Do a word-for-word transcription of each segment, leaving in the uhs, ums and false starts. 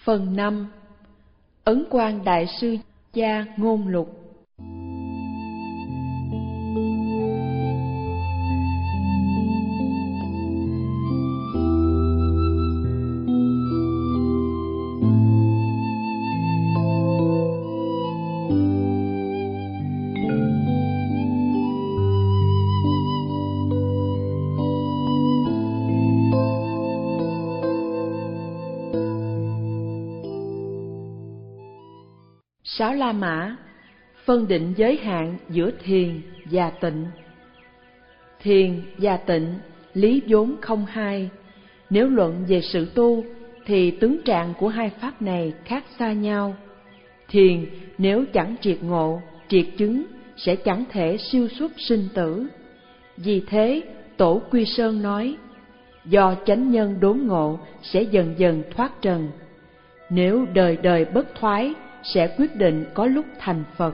Phần năm. Ấn Quang Đại Sư Gia Ngôn Lục. Sáu La Mã phân định giới hạn giữa thiền và tịnh. Thiền và tịnh lý vốn không hai. Nếu luận về sự tu thì tướng trạng của hai pháp này khác xa nhau. Thiền nếu chẳng triệt ngộ, triệt chứng sẽ chẳng thể siêu xuất sinh tử. Vì thế Tổ Quy Sơn nói, do chánh nhân đốn ngộ sẽ dần dần thoát trần. Nếu đời đời bất thoái sẽ quyết định có lúc thành Phật.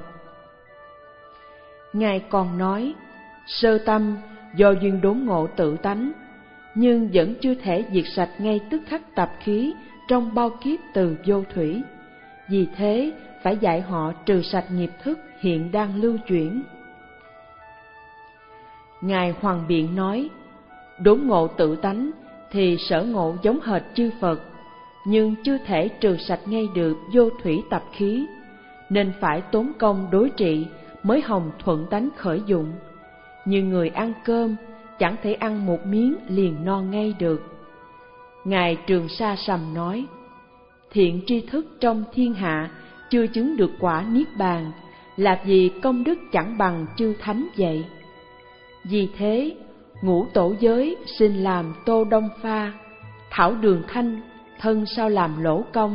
Ngài còn nói, sơ tâm do duyên đốn ngộ tự tánh, nhưng vẫn chưa thể diệt sạch ngay tức khắc tập khí trong bao kiếp từ vô thủy. Vì thế phải dạy họ trừ sạch nghiệp thức hiện đang lưu chuyển. Ngài Hoàng Biện nói, đốn ngộ tự tánh thì sở ngộ giống hệt chư Phật, nhưng chưa thể trừ sạch ngay được vô thủy tập khí, nên phải tốn công đối trị mới hồng thuận tánh khởi dụng. Như người ăn cơm, chẳng thể ăn một miếng liền no ngay được. Ngài Trường Sa Sầm nói, thiện tri thức trong thiên hạ chưa chứng được quả niết bàn, là vì công đức chẳng bằng chư thánh vậy. Vì thế, ngũ tổ giới xin làm tô đông pha, thảo đường thanh thân sao làm lỗ công.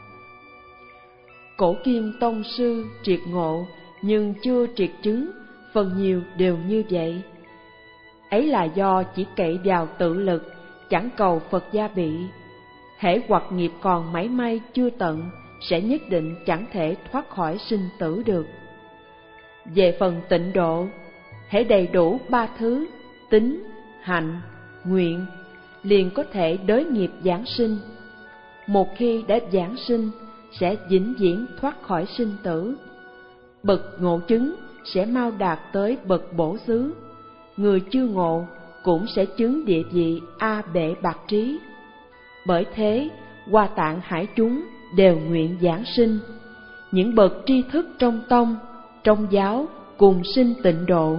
Cổ kim tông sư triệt ngộ nhưng chưa triệt chứng, phần nhiều đều như vậy. Ấy là do chỉ cậy vào tự lực, chẳng cầu Phật gia bị. Hễ hoặc nghiệp còn mảy may chưa tận, sẽ nhất định chẳng thể thoát khỏi sinh tử được. Về phần tịnh độ, hễ đầy đủ ba thứ tín, hạnh, nguyện, liền có thể đới nghiệp giảng sinh. Một khi đã giảng sinh, sẽ vĩnh viễn thoát khỏi sinh tử. Bậc ngộ chứng sẽ mau đạt tới bậc bổ xứ. Người chưa ngộ cũng sẽ chứng địa vị A bệ bạc trí. Bởi thế, Hoa Tạng hải chúng đều nguyện giảng sinh. Những bậc tri thức trong tông, trong giáo cùng sinh tịnh độ.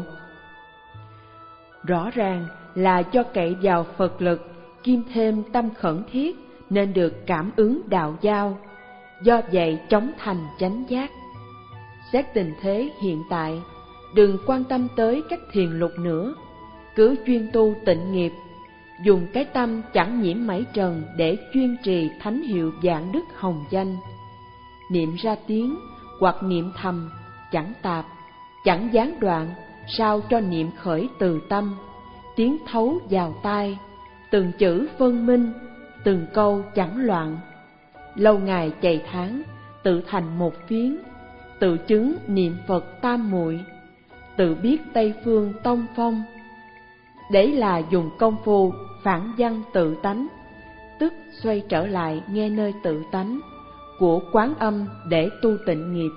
Rõ ràng là do cậy vào Phật lực, kiêm thêm tâm khẩn thiết, nên được cảm ứng đạo giao, do vậy chóng thành chánh giác. Xét tình thế hiện tại, đừng quan tâm tới các thiền lục nữa, cứ chuyên tu tịnh nghiệp, dùng cái tâm chẳng nhiễm mảy trần để chuyên trì thánh hiệu vạn đức hồng danh. Niệm ra tiếng hoặc niệm thầm, chẳng tạp, chẳng gián đoạn, sao cho niệm khởi từ tâm, tiếng thấu vào tai, từng chữ phân minh, từng câu chẳng loạn. Lâu ngày chạy tháng, tự thành một phiến, tự chứng niệm Phật tam muội, tự biết Tây phương tông phong. Đấy là dùng công phu phản văn tự tánh, tức xoay trở lại nghe nơi tự tánh của Quán Âm để tu tịnh nghiệp.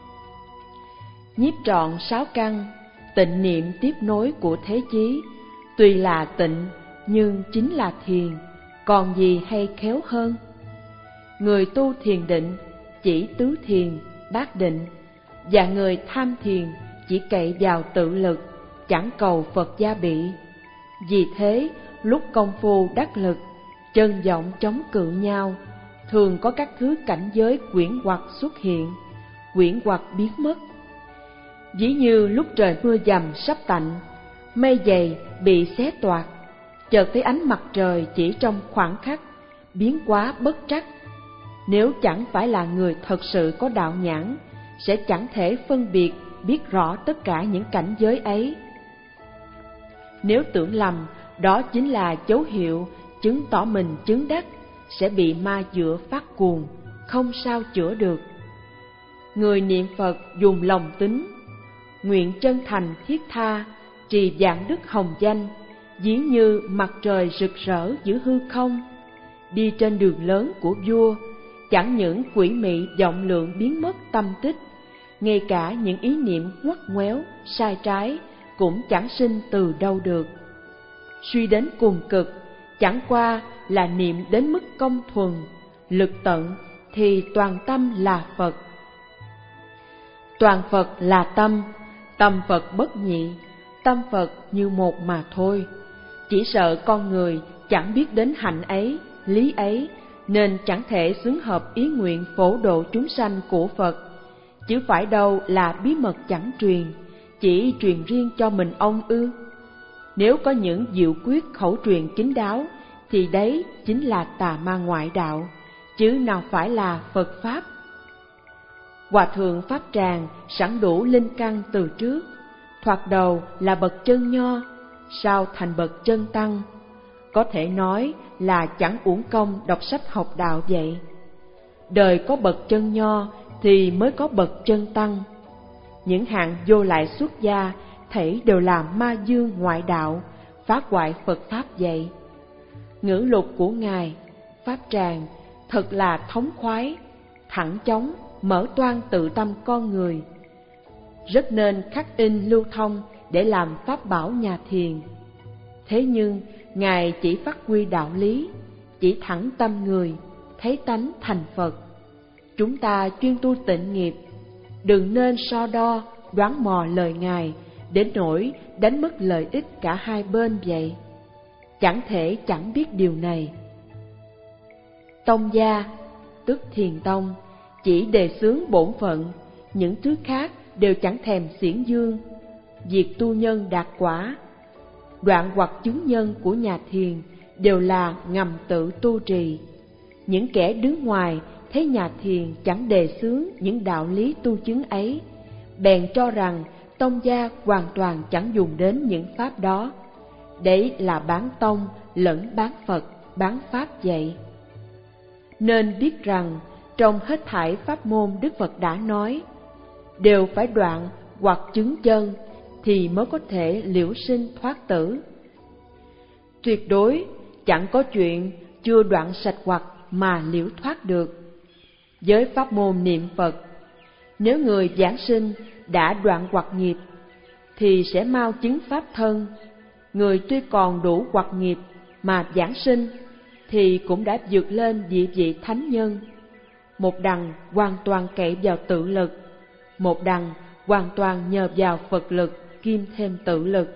Nhiếp trọn sáu căn, tịnh niệm tiếp nối của thế chí, tuy là tịnh nhưng chính là thiền, còn gì hay khéo hơn. Người tu thiền định chỉ tứ thiền, bát định, và người tham thiền chỉ cậy vào tự lực, chẳng cầu Phật gia bị. Vì thế, lúc công phu đắc lực, chân vọng chống cự nhau, thường có các thứ cảnh giới quyển hoặc xuất hiện, quyển hoặc biến mất. Ví như lúc trời mưa dầm sắp tạnh, mây dày bị xé toạc, chợt thấy ánh mặt trời chỉ trong khoảng khắc, biến hóa bất trắc. Nếu chẳng phải là người thật sự có đạo nhãn, sẽ chẳng thể phân biệt, biết rõ tất cả những cảnh giới ấy. Nếu tưởng lầm đó chính là dấu hiệu chứng tỏ mình chứng đắc, sẽ bị ma dựa phát cuồng, không sao chữa được. Người niệm Phật dùng lòng tín, nguyện chân thành thiết tha, trì vạn đức hồng danh, ví như mặt trời rực rỡ giữa hư không. Đi trên đường lớn của vua, chẳng những quỷ mị vọng lượng biến mất tâm tích, ngay cả những ý niệm ngoắt ngoéo, sai trái cũng chẳng sinh từ đâu được. Suy đến cùng cực, chẳng qua là niệm đến mức công thuần, lực tận thì toàn tâm là Phật. Toàn Phật là tâm, tâm Phật bất nhị, tâm Phật như một mà thôi. Chỉ sợ con người chẳng biết đến hạnh ấy, lý ấy, nên chẳng thể xứng hợp ý nguyện phổ độ chúng sanh của Phật. Chứ phải đâu là bí mật chẳng truyền, chỉ truyền riêng cho mình ông ư? Nếu có những diệu quyết khẩu truyền kín đáo, thì đấy chính là tà ma ngoại đạo, chứ nào phải là Phật Pháp. Hòa thượng Pháp Tràng sẵn đủ linh căn từ trước, thoạt đầu là bậc chân nho, sau thành bậc chân tăng. Có thể nói là chẳng uổng công đọc sách học đạo vậy. Đời có bậc chân nho thì mới có bậc chân tăng. Những hạng vô lại xuất gia thảy đều là ma dương ngoại đạo, phá hoại Phật Pháp vậy. Ngữ lục của Ngài Pháp Tràng thật là thống khoái, thẳng chóng, mở toan tự tâm con người, rất nên khắc in lưu thông để làm pháp bảo nhà thiền. Thế nhưng Ngài chỉ phát huy đạo lý, chỉ thẳng tâm người, thấy tánh thành Phật. Chúng ta chuyên tu tịnh nghiệp, đừng nên so đo, đoán mò lời Ngài đến nỗi đánh mất lợi ích cả hai bên vậy. Chẳng thể chẳng biết điều này. Tông gia, tức thiền tông, chỉ đề xướng bổn phận, những thứ khác đều chẳng thèm xiển dương. Việc tu nhân đạt quả, đoạn hoặc chứng nhân của nhà thiền đều là ngầm tự tu trì. Những kẻ đứng ngoài thấy nhà thiền chẳng đề xướng những đạo lý tu chứng ấy, bèn cho rằng tông gia hoàn toàn chẳng dùng đến những pháp đó. Đấy là bán tông lẫn bán Phật, bán Pháp vậy. Nên biết rằng trong hết thảy pháp môn Đức Phật đã nói, đều phải đoạn hoặc chứng chân thì mới có thể liễu sinh thoát tử. Tuyệt đối chẳng có chuyện chưa đoạn sạch hoặc mà liễu thoát được. Với pháp môn niệm Phật, nếu người giảng sinh đã đoạn hoặc nghiệp thì sẽ mau chứng pháp thân. Người tuy còn đủ hoặc nghiệp mà giảng sinh thì cũng đã vượt lên địa vị thánh nhân. Một đằng hoàn toàn cậy vào tự lực, một đằng hoàn toàn nhờ vào Phật lực kiêm thêm tự lực.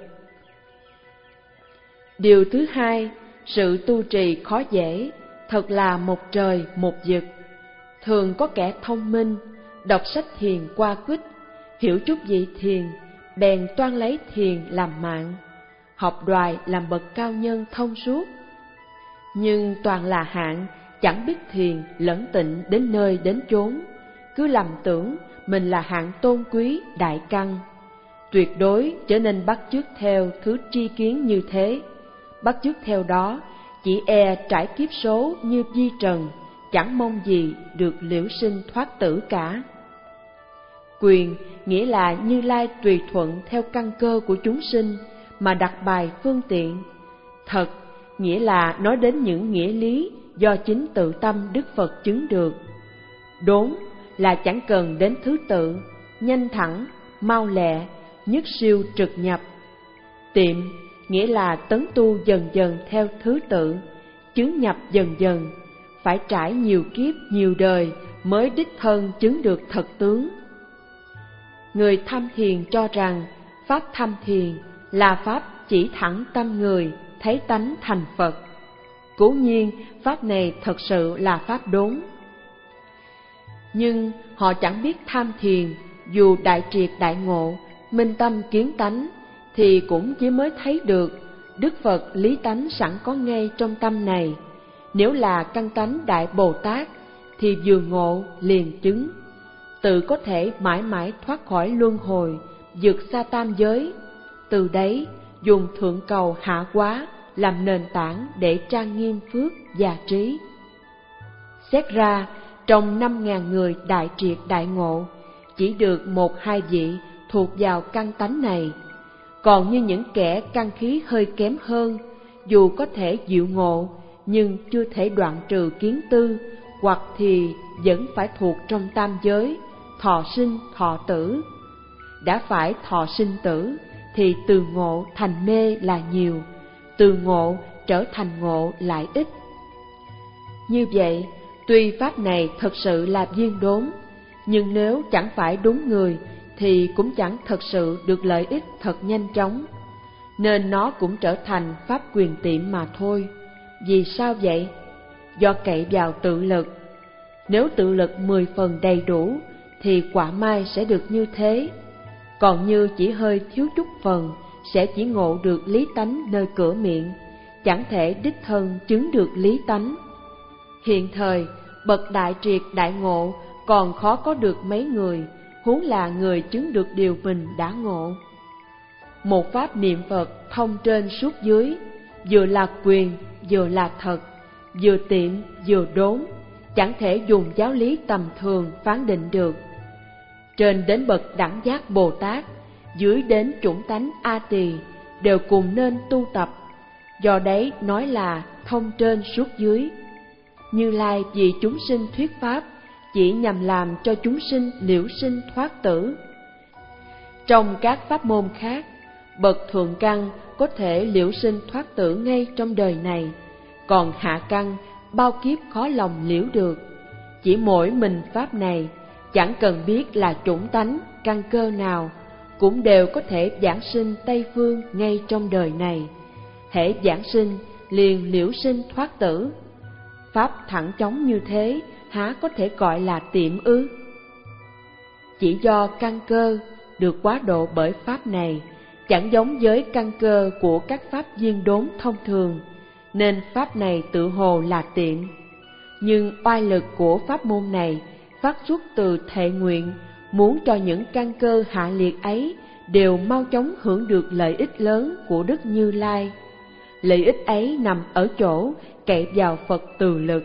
Điều thứ hai, sự tu trì khó dễ, thật là một trời một vực. Thường có kẻ thông minh, đọc sách thiền qua quýt, hiểu chút gì thiền, bèn toan lấy thiền làm mạng, học đoài làm bậc cao nhân thông suốt. Nhưng toàn là hạng chẳng biết thiền lẫn tịnh đến nơi đến chốn, cứ lầm tưởng mình là hạng tôn quý đại căn. Tuyệt đối trở nên bắt chước theo thứ tri kiến như thế. Bắt chước theo đó chỉ e trải kiếp số như vi trần, chẳng mong gì được liễu sinh thoát tử cả. Quyền nghĩa là Như Lai tùy thuận theo căn cơ của chúng sinh mà đặt bài phương tiện. Thật nghĩa là nói đến những nghĩa lý do chính tự tâm Đức Phật chứng được. Đốn là chẳng cần đến thứ tự, nhanh thẳng, mau lẹ, nhất siêu trực nhập. Tiệm nghĩa là tấn tu dần dần theo thứ tự, chứng nhập dần dần, phải trải nhiều kiếp nhiều đời mới đích thân chứng được thật tướng. Người tham thiền cho rằng pháp tham thiền là pháp chỉ thẳng tâm người, thấy tánh thành Phật. Cố nhiên pháp này thật sự là pháp đốn. Nhưng họ chẳng biết tham thiền, dù đại triệt đại ngộ, minh tâm kiến tánh, thì cũng chỉ mới thấy được Đức Phật lý tánh sẵn có ngay trong tâm này. Nếu là căn tánh Đại Bồ Tát thì vừa ngộ liền chứng, tự có thể mãi mãi thoát khỏi luân hồi, vượt xa tam giới. Từ đấy dùng thượng cầu hạ hóa làm nền tảng để trang nghiêm phước và trí. Xét ra trong năm ngàn người đại triệt đại ngộ, chỉ được một hai vị thuộc vào căn tánh này. Còn như những kẻ căn khí hơi kém hơn, dù có thể diệu ngộ nhưng chưa thể đoạn trừ kiến tư, hoặc thì vẫn phải thuộc trong tam giới, thọ sinh thọ tử. Đã phải thọ sinh tử thì từ ngộ thành mê là nhiều, từ ngộ trở thành ngộ lại ít. Như vậy, tuy pháp này thật sự là viên đốn, nhưng nếu chẳng phải đúng người thì cũng chẳng thật sự được lợi ích thật nhanh chóng, nên nó cũng trở thành pháp quyền tiệm mà thôi. Vì sao vậy? Do cậy vào tự lực. Nếu tự lực mười phần đầy đủ thì quả mai sẽ được như thế, còn như chỉ hơi thiếu chút phần sẽ chỉ ngộ được lý tánh nơi cửa miệng, chẳng thể đích thân chứng được lý tánh. Hiện thời, bậc đại triệt đại ngộ còn khó có được mấy người, huống là người chứng được điều mình đã ngộ. Một pháp niệm Phật thông trên suốt dưới, vừa là quyền, vừa là thật, vừa tiệm, vừa đốn, chẳng thể dùng giáo lý tầm thường phán định được. Trên đến bậc đẳng giác Bồ Tát, dưới đến chủng tánh A Tỳ, đều cùng nên tu tập. Do đấy nói là thông trên suốt dưới. Như Lai vì chúng sinh thuyết pháp, chỉ nhằm làm cho chúng sinh liễu sinh thoát tử. Trong các pháp môn khác, bậc thượng căn có thể liễu sinh thoát tử ngay trong đời này, còn hạ căn bao kiếp khó lòng liễu được. Chỉ mỗi mình pháp này, chẳng cần biết là chủng tánh, căn cơ nào, cũng đều có thể giảng sinh Tây Phương ngay trong đời này. Hễ giảng sinh, liền liễu sinh thoát tử. Pháp thẳng chóng như thế, há có thể gọi là tiệm ư? Chỉ do căn cơ được quá độ bởi pháp này, chẳng giống với căn cơ của các pháp viên đốn thông thường, nên pháp này tự hồ là tiệm. Nhưng oai lực của pháp môn này phát xuất từ thệ nguyện, muốn cho những căn cơ hạ liệt ấy đều mau chóng hưởng được lợi ích lớn của Đức Như Lai. Lợi ích ấy nằm ở chỗ cậy vào Phật từ lực.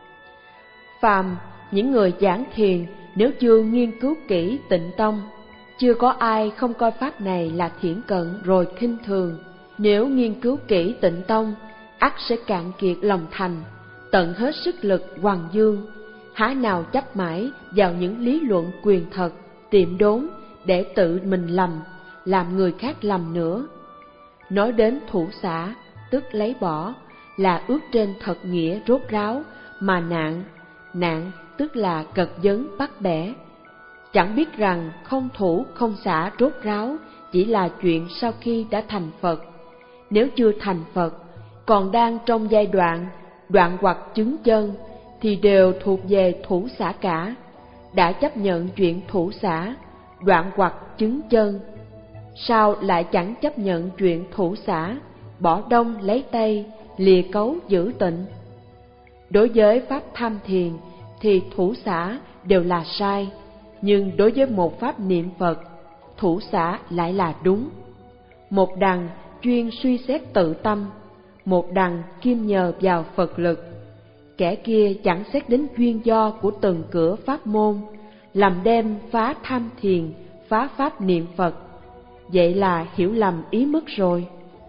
Phàm những người giảng thiền nếu chưa nghiên cứu kỹ Tịnh Tông, chưa có ai không coi pháp này là thiển cận rồi khinh thường. Nếu nghiên cứu kỹ Tịnh Tông, ắt sẽ cạn kiệt lòng thành, tận hết sức lực hoằng dương, há nào chấp mãi vào những lý luận quyền thật, tiệm đốn để tự mình lầm, làm người khác lầm nữa. Nói đến thủ xả, tức lấy bỏ, là ước trên thật nghĩa rốt ráo, mà nạn, nạn tức là cật vấn bắt bẻ. Chẳng biết rằng không thủ không xả rốt ráo chỉ là chuyện sau khi đã thành Phật. Nếu chưa thành Phật, còn đang trong giai đoạn đoạn hoặc chứng chân, thì đều thuộc về thủ xả cả. Đã chấp nhận chuyện thủ xả, đoạn hoặc chứng chân, sao lại chẳng chấp nhận chuyện thủ xả, bỏ đông lấy tây, lìa cấu giữ tịnh? Đối với pháp tham thiền thì thủ xả đều là sai, nhưng đối với một pháp niệm Phật, thủ xả lại là đúng. Một đằng chuyên suy xét tự tâm, một đằng kim nhờ vào Phật lực. Kẻ kia chẳng xét đến duyên do của từng cửa pháp môn, làm đem phá tham thiền, phá pháp niệm Phật. Vậy là hiểu lầm ý mất rồi.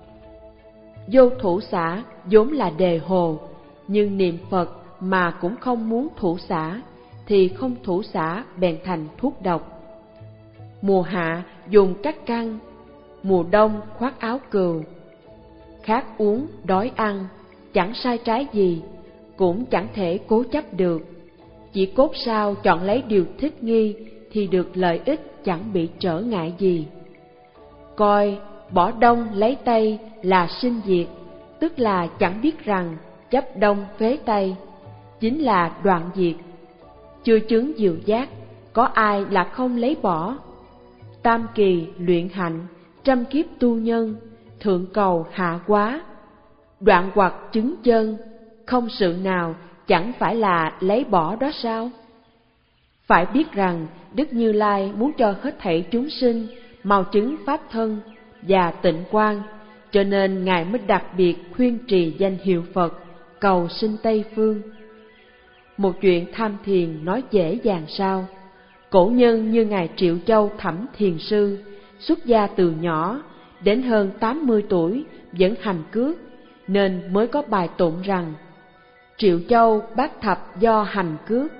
Vô thủ xả vốn là đề hồ, nhưng niệm Phật mà cũng không muốn thủ xả, thì không thủ xả bèn thành thuốc độc. Mùa hạ dùng các căn, mùa đông khoác áo cừu. Khát uống, đói ăn, chẳng sai trái gì, cũng chẳng thể cố chấp được. Chỉ cốt sao chọn lấy điều thích nghi thì được lợi ích chẳng bị trở ngại gì. Coi bỏ đông lấy tây là sinh diệt, tức là chẳng biết rằng chấp đông phế tây chính là đoạn diệt. Chưa chứng diệu giác, có ai là không lấy bỏ. Tam kỳ luyện hạnh, trăm kiếp tu nhân, thượng cầu hạ quá. Đoạn hoặc chứng chân, không sự nào chẳng phải là lấy bỏ đó sao? Phải biết rằng Đức Như Lai muốn cho hết thảy chúng sinh mau chứng pháp thân và tịnh quang, cho nên Ngài mới đặc biệt khuyên trì danh hiệu Phật, cầu sinh Tây Phương. Một chuyện tham thiền nói dễ dàng sao? Cổ nhân như Ngài Triệu Châu Thẩm Thiền Sư, xuất gia từ nhỏ, đến hơn tám mươi tuổi vẫn hành cước, nên mới có bài tụng rằng: Triệu Châu bát thập do hành cước,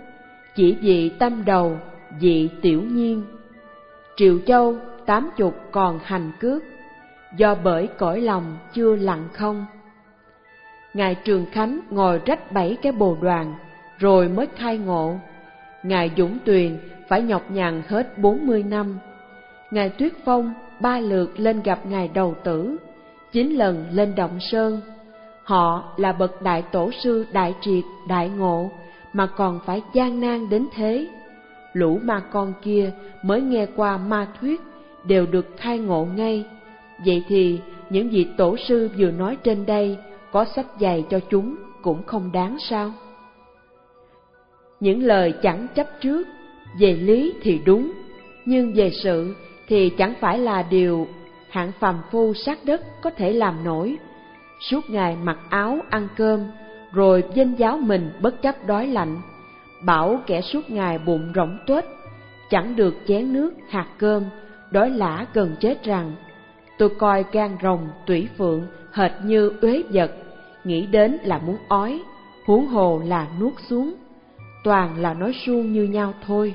chỉ vì tâm đầu, dị tiểu nhiên. Triệu Châu tám chục còn hành cước, do bởi cõi lòng chưa lặng không. Ngài Trường Khánh ngồi rách bảy cái bồ đoàn, rồi mới khai ngộ. Ngài Dũng Tuyền phải nhọc nhằn hết bốn mươi năm. Ngài Tuyết Phong ba lượt lên gặp Ngài Đầu Tử, chín lần lên Động Sơn. Họ là bậc đại tổ sư đại triệt đại ngộ, mà còn phải gian nan đến thế. Lũ ma con kia mới nghe qua ma thuyết, đều được khai ngộ ngay. Vậy thì những vị tổ sư vừa nói trên đây, có sách dạy cho chúng cũng không đáng sao? Những lời chẳng chấp trước, về lý thì đúng, nhưng về sự thì chẳng phải là điều hạng phàm phu sát đất có thể làm nổi. Suốt ngày mặc áo ăn cơm, rồi vênh váo mình bất chấp đói lạnh, bảo kẻ suốt ngày bụng rỗng tuếch, chẳng được chén nước hạt cơm, đói lả gần chết rằng: tôi coi gan rồng tủy phượng hệt như uế vật, nghĩ đến là muốn ói, huống hồ là nuốt xuống. Toàn là nói suông như nhau thôi.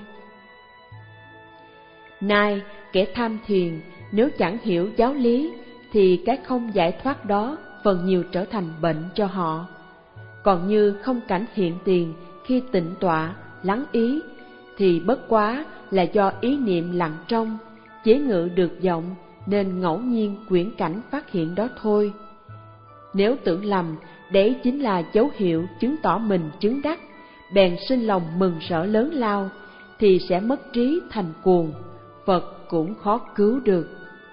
Nay kẻ tham thiền nếu chẳng hiểu giáo lý, thì cái không giải thoát đó phần nhiều trở thành bệnh cho họ. Còn như không cảnh hiện tiền khi tịnh tọa, lắng ý, thì bất quá là do ý niệm lặng trong, chế ngự được vọng, nên ngẫu nhiên quyển cảnh phát hiện đó thôi. Nếu tưởng lầm đấy chính là dấu hiệu chứng tỏ mình chứng đắc, bèn sinh lòng mừng rỡ lớn lao, thì sẽ mất trí thành cuồng, Phật cũng khó cứu được.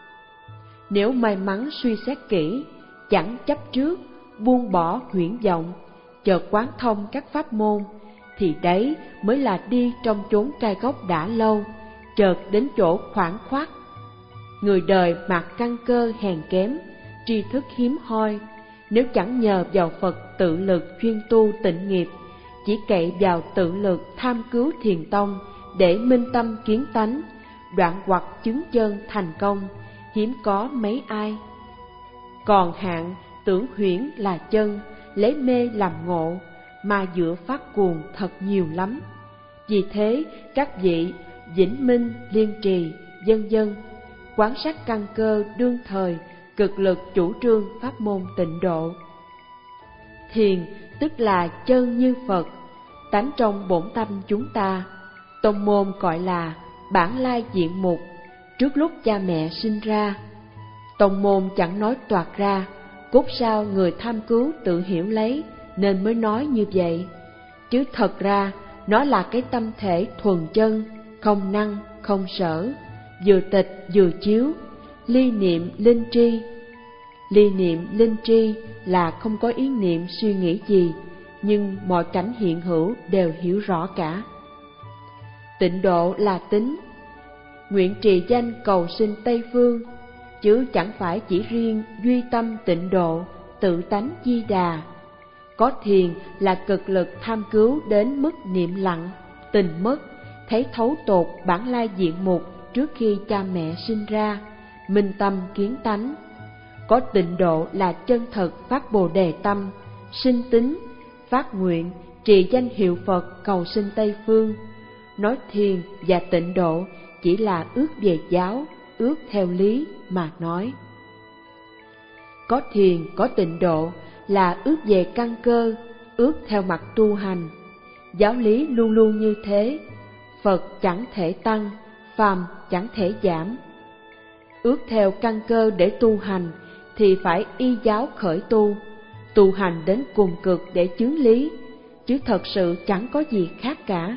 Nếu may mắn suy xét kỹ, chẳng chấp trước, buông bỏ huyễn vọng, chợt quán thông các pháp môn, thì đấy mới là đi trong chốn cai gốc đã lâu, chợt đến chỗ khoảng khoát. Người đời mặc căn cơ hèn kém, tri thức hiếm hoi, nếu chẳng nhờ vào Phật tự lực chuyên tu tịnh nghiệp, chỉ cậy vào tự lực tham cứu thiền tông để minh tâm kiến tánh, đoạn hoặc chứng chân thành công, hiếm có mấy ai. Còn hạng tưởng huyễn là chân, lấy mê làm ngộ, mà giữa phát cuồng thật nhiều lắm. Vì thế các vị Vĩnh Minh, Liên Trì, vân vân quán sát căn cơ đương thời, cực lực chủ trương pháp môn tịnh độ. Thiền tức là chân như Phật, tánh trong bổn tâm chúng ta. Tông môn gọi là bản lai diện mục, trước lúc cha mẹ sinh ra. Tông môn chẳng nói toạc ra, cốt sao người tham cứu tự hiểu lấy, nên mới nói như vậy. Chứ thật ra nó là cái tâm thể thuần chân, không năng, không sở, vừa tịch vừa chiếu, ly niệm linh tri. Ly niệm linh tri là không có ý niệm suy nghĩ gì, nhưng mọi cảnh hiện hữu đều hiểu rõ cả. Tịnh độ là tính, nguyện trì danh cầu sinh Tây Phương, chứ chẳng phải chỉ riêng duy tâm tịnh độ, tự tánh di đà. Có thiền là cực lực tham cứu đến mức niệm lặng, tình mất, thấy thấu tột bản lai diện mục trước khi cha mẹ sinh ra, minh tâm kiến tánh. Có tịnh độ là chân thật phát bồ đề tâm, sinh tính, phát nguyện, trì danh hiệu Phật cầu sinh Tây Phương. Nói thiền và tịnh độ chỉ là ước về giáo, ước theo lý mà nói. Có thiền, có tịnh độ là ước về căn cơ, ước theo mặt tu hành. Giáo lý luôn luôn như thế, Phật chẳng thể tăng, phàm chẳng thể giảm. Ước theo căn cơ để tu hành thì phải y giáo khởi tu, tu hành đến cùng cực để chứng lý, chứ thật sự chẳng có gì khác cả.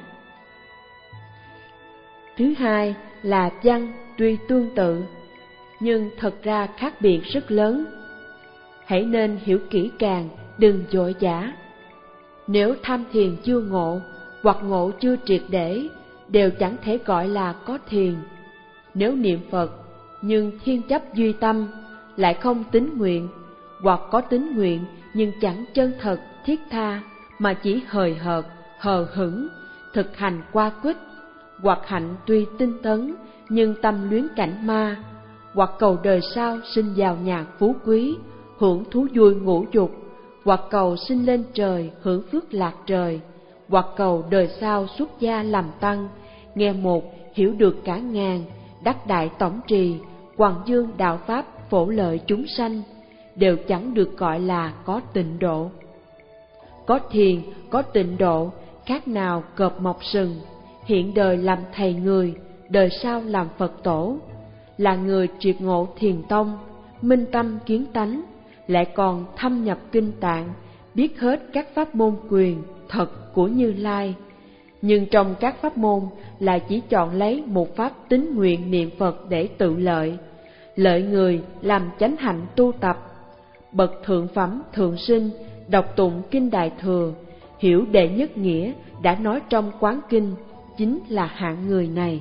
Thứ hai là văn tuy tương tự, nhưng thật ra khác biệt rất lớn. Hãy nên hiểu kỹ càng, đừng vội vã. Nếu tham thiền chưa ngộ, hoặc ngộ chưa triệt để, đều chẳng thể gọi là có thiền. Nếu niệm Phật, nhưng thiên chấp duy tâm, lại không tín nguyện, hoặc có tín nguyện nhưng chẳng chân thật, thiết tha, mà chỉ hời hợt, hờ hững, thực hành qua quýt, hoặc hạnh tuy tinh tấn, nhưng tâm luyến cảnh ma, hoặc cầu đời sau sinh vào nhà phú quý, hưởng thú vui ngũ dục, hoặc cầu sinh lên trời hưởng phước lạc trời, hoặc cầu đời sau xuất gia làm tăng, nghe một hiểu được cả ngàn, đắc đại tổng trì, hoàng dương đạo pháp phổ lợi chúng sanh, đều chẳng được gọi là có tịnh độ. Có thiền, có tịnh độ, khác nào cọp mọc sừng, hiện đời làm thầy người, đời sau làm Phật tổ, là người triệt ngộ thiền tông, minh tâm kiến tánh, lại còn thâm nhập kinh tạng, biết hết các pháp môn quyền, thật của Như Lai. Nhưng trong các pháp môn là chỉ chọn lấy một pháp tín nguyện niệm Phật để tự lợi, lợi người làm chánh hạnh tu tập. Bậc thượng phẩm thượng sinh đọc tụng kinh Đại Thừa, hiểu đệ nhất nghĩa đã nói trong quán kinh, chính là hạng người này.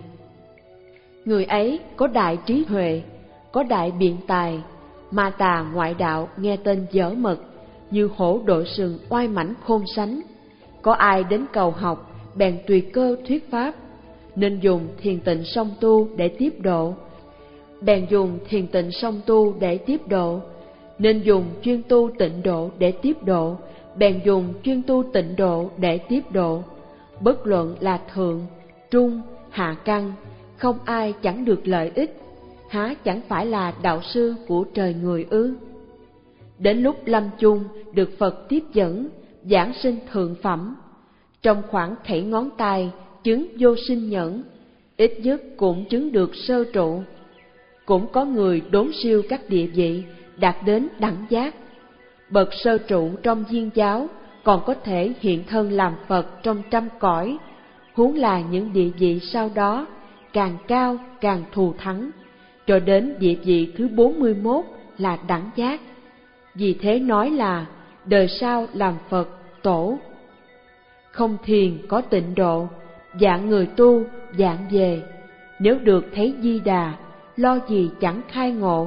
Người ấy có đại trí huệ, có đại biện tài, ma tà ngoại đạo nghe tên dở mật, như hổ đội sừng oai mãnh khôn sánh. Có ai đến cầu học, bèn tùy cơ thuyết pháp, nên dùng thiền tịnh song tu để tiếp độ. Bèn dùng thiền tịnh song tu để tiếp độ, nên dùng chuyên tu tịnh độ để tiếp độ, bèn dùng chuyên tu tịnh độ để tiếp độ. Bất luận là thượng, trung, hạ căn, không ai chẳng được lợi ích, há chẳng phải là đạo sư của trời người ư? Đến lúc lâm chung được Phật tiếp dẫn, giảng sinh thượng phẩm, trong khoảng khẩy ngón tay chứng vô sinh nhẫn, ít nhất cũng chứng được sơ trụ. Cũng có người đốn siêu các địa vị, đạt đến đẳng giác. Bậc sơ trụ trong Diên giáo còn có thể hiện thân làm Phật trong trăm cõi, huống là những địa vị sau đó càng cao càng thù thắng, cho đến địa vị thứ bốn mươi mốt là đẳng giác. Vì thế nói là đời sau làm Phật tổ. Không thiền có tịnh độ, dạng người tu dạng về, nếu được thấy Di Đà, lo gì chẳng khai ngộ.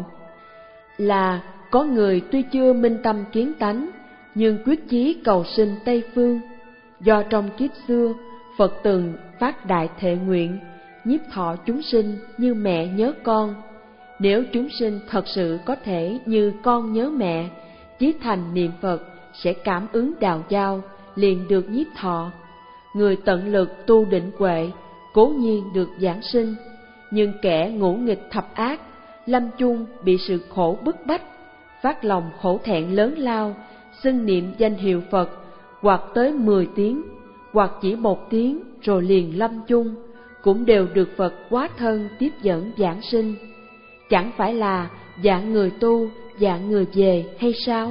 Là có người tuy chưa minh tâm kiến tánh, nhưng quyết chí cầu sinh Tây Phương, do trong kiếp xưa Phật từng phát đại thệ nguyện, nhiếp thọ chúng sinh như mẹ nhớ con. Nếu chúng sinh thật sự có thể như con nhớ mẹ, chí thành niệm Phật sẽ cảm ứng đạo giao, liền được nhiếp thọ. Người tận lực tu định huệ, cố nhiên được giảng sinh, nhưng kẻ ngũ nghịch thập ác, lâm chung bị sự khổ bức bách, phát lòng hổ thẹn lớn lao, xưng niệm danh hiệu Phật, hoặc tới mười tiếng, hoặc chỉ một tiếng rồi liền lâm chung, cũng đều được Phật hóa thân tiếp dẫn giảng sinh. Chẳng phải là dạng người tu, dạng người về hay sao?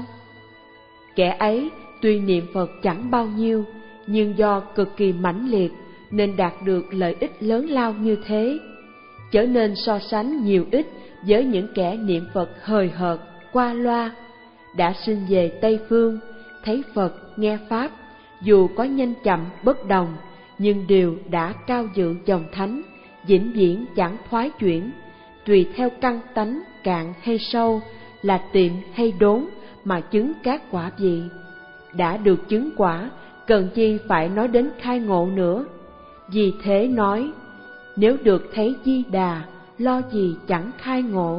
Kẻ ấy tuy niệm Phật chẳng bao nhiêu, nhưng do cực kỳ mãnh liệt nên đạt được lợi ích lớn lao như thế, trở nên so sánh nhiều ít với những kẻ niệm Phật hời hợt, qua loa. Đã sinh về Tây Phương, thấy Phật, nghe Pháp, dù có nhanh chậm bất đồng, nhưng đều đã cao dự dòng thánh, vĩnh viễn chẳng thoái chuyển, tùy theo căn tánh cạn hay sâu, là tiệm hay đốn mà chứng các quả vị. Đã được chứng quả, cần chi phải nói đến khai ngộ nữa. Vì thế nói, nếu được thấy Di Đà, lo gì chẳng khai ngộ.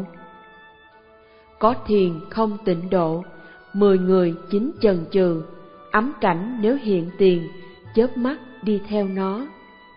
Có thiền không tịnh độ, mười người chín chần chừ, ấm cảnh nếu hiện tiền, chớp mắt đi theo nó.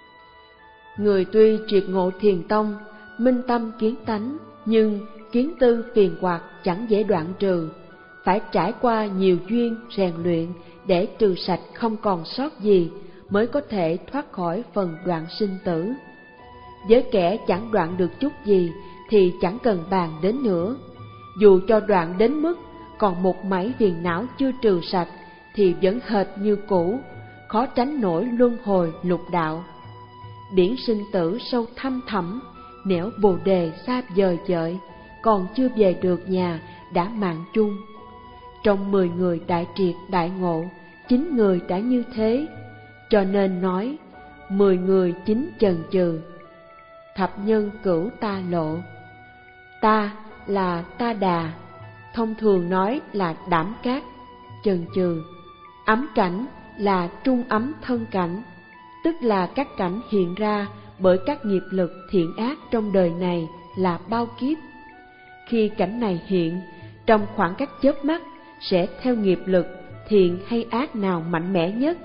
Người tuy triệt ngộ thiền tông, minh tâm kiến tánh, nhưng kiến tư phiền hoặc chẳng dễ đoạn trừ, phải trải qua nhiều duyên rèn luyện để trừ sạch không còn sót gì, mới có thể thoát khỏi phần đoạn sinh tử. Với kẻ chẳng đoạn được chút gì thì chẳng cần bàn đến nữa. Dù cho đoạn đến mức còn một mảy phiền não chưa trừ sạch thì vẫn hệt như cũ, khó tránh nổi luân hồi lục đạo. Biển sinh tử sâu thăm thẳm, nẻo bồ đề xa vời vợi, còn chưa về được nhà đã mạng chung. Trong mười người đại triệt đại ngộ, chín người đã như thế, cho nên nói mười người chín chần chừ. Thập nhân cửu ta lộ. Ta là Ta Đà, thông thường nói là đảm cát, chần chừ. Ấm cảnh là trung ấm thân cảnh, tức là các cảnh hiện ra bởi các nghiệp lực thiện ác trong đời này là bao kiếp. Khi cảnh này hiện, trong khoảng các chớp mắt sẽ theo nghiệp lực thiện hay ác nào mạnh mẽ nhất,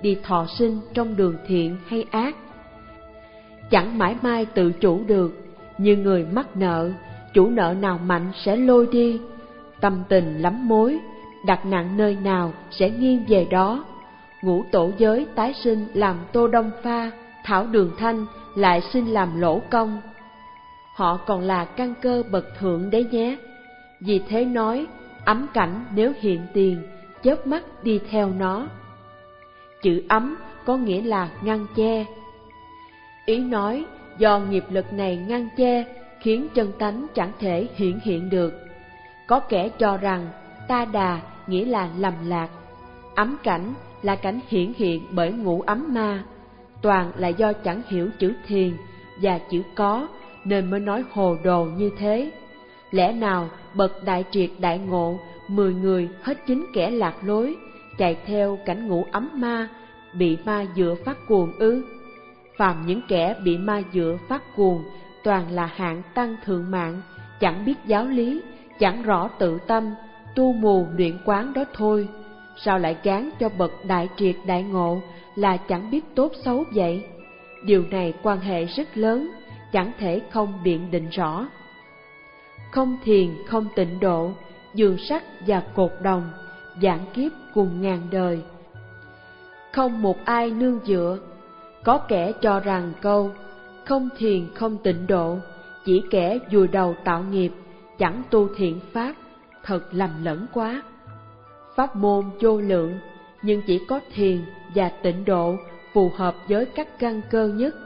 đi thọ sinh trong đường thiện hay ác. Chẳng mãi mai tự chủ được, như người mắc nợ, chủ nợ nào mạnh sẽ lôi đi. Tâm tình lắm mối, đặt nặng nơi nào sẽ nghiêng về đó. Ngũ tổ giới tái sinh làm Tô Đông Pha, Thảo Đường Thanh lại sinh làm Lỗ Công. Họ còn là căn cơ bậc thượng đấy nhé. Vì thế nói, ấm cảnh nếu hiện tiền, chớp mắt đi theo nó. Chữ ấm có nghĩa là ngăn che. Ý nói, do nghiệp lực này ngăn che, khiến chân tánh chẳng thể hiển hiện được. Có kẻ cho rằng, ta đà nghĩa là lầm lạc. Ấm cảnh là cảnh hiển hiện bởi ngũ ấm ma, toàn là do chẳng hiểu chữ thiền và chữ có, nên mới nói hồ đồ như thế. Lẽ nào bậc đại triệt đại ngộ, mười người hết chín kẻ lạc lối, chạy theo cảnh ngũ ấm ma, bị ma dựa phát cuồng ư? Phàm những kẻ bị ma dựa phát cuồng, toàn là hạng tăng thượng mạng, chẳng biết giáo lý, chẳng rõ tự tâm, tu mù luyện quán đó thôi. Sao lại gán cho bậc đại triệt đại ngộ là chẳng biết tốt xấu vậy? Điều này quan hệ rất lớn, chẳng thể không biện định rõ. Không thiền không tịnh độ, giường sắt và cột đồng, vạn kiếp cùng ngàn đời. Không một ai nương dựa. Có kẻ cho rằng câu không thiền không tịnh độ chỉ kẻ vùi đầu tạo nghiệp, chẳng tu thiện pháp, thật lầm lẫn quá. Pháp môn vô lượng, nhưng chỉ có thiền và tịnh độ phù hợp với các căn cơ nhất.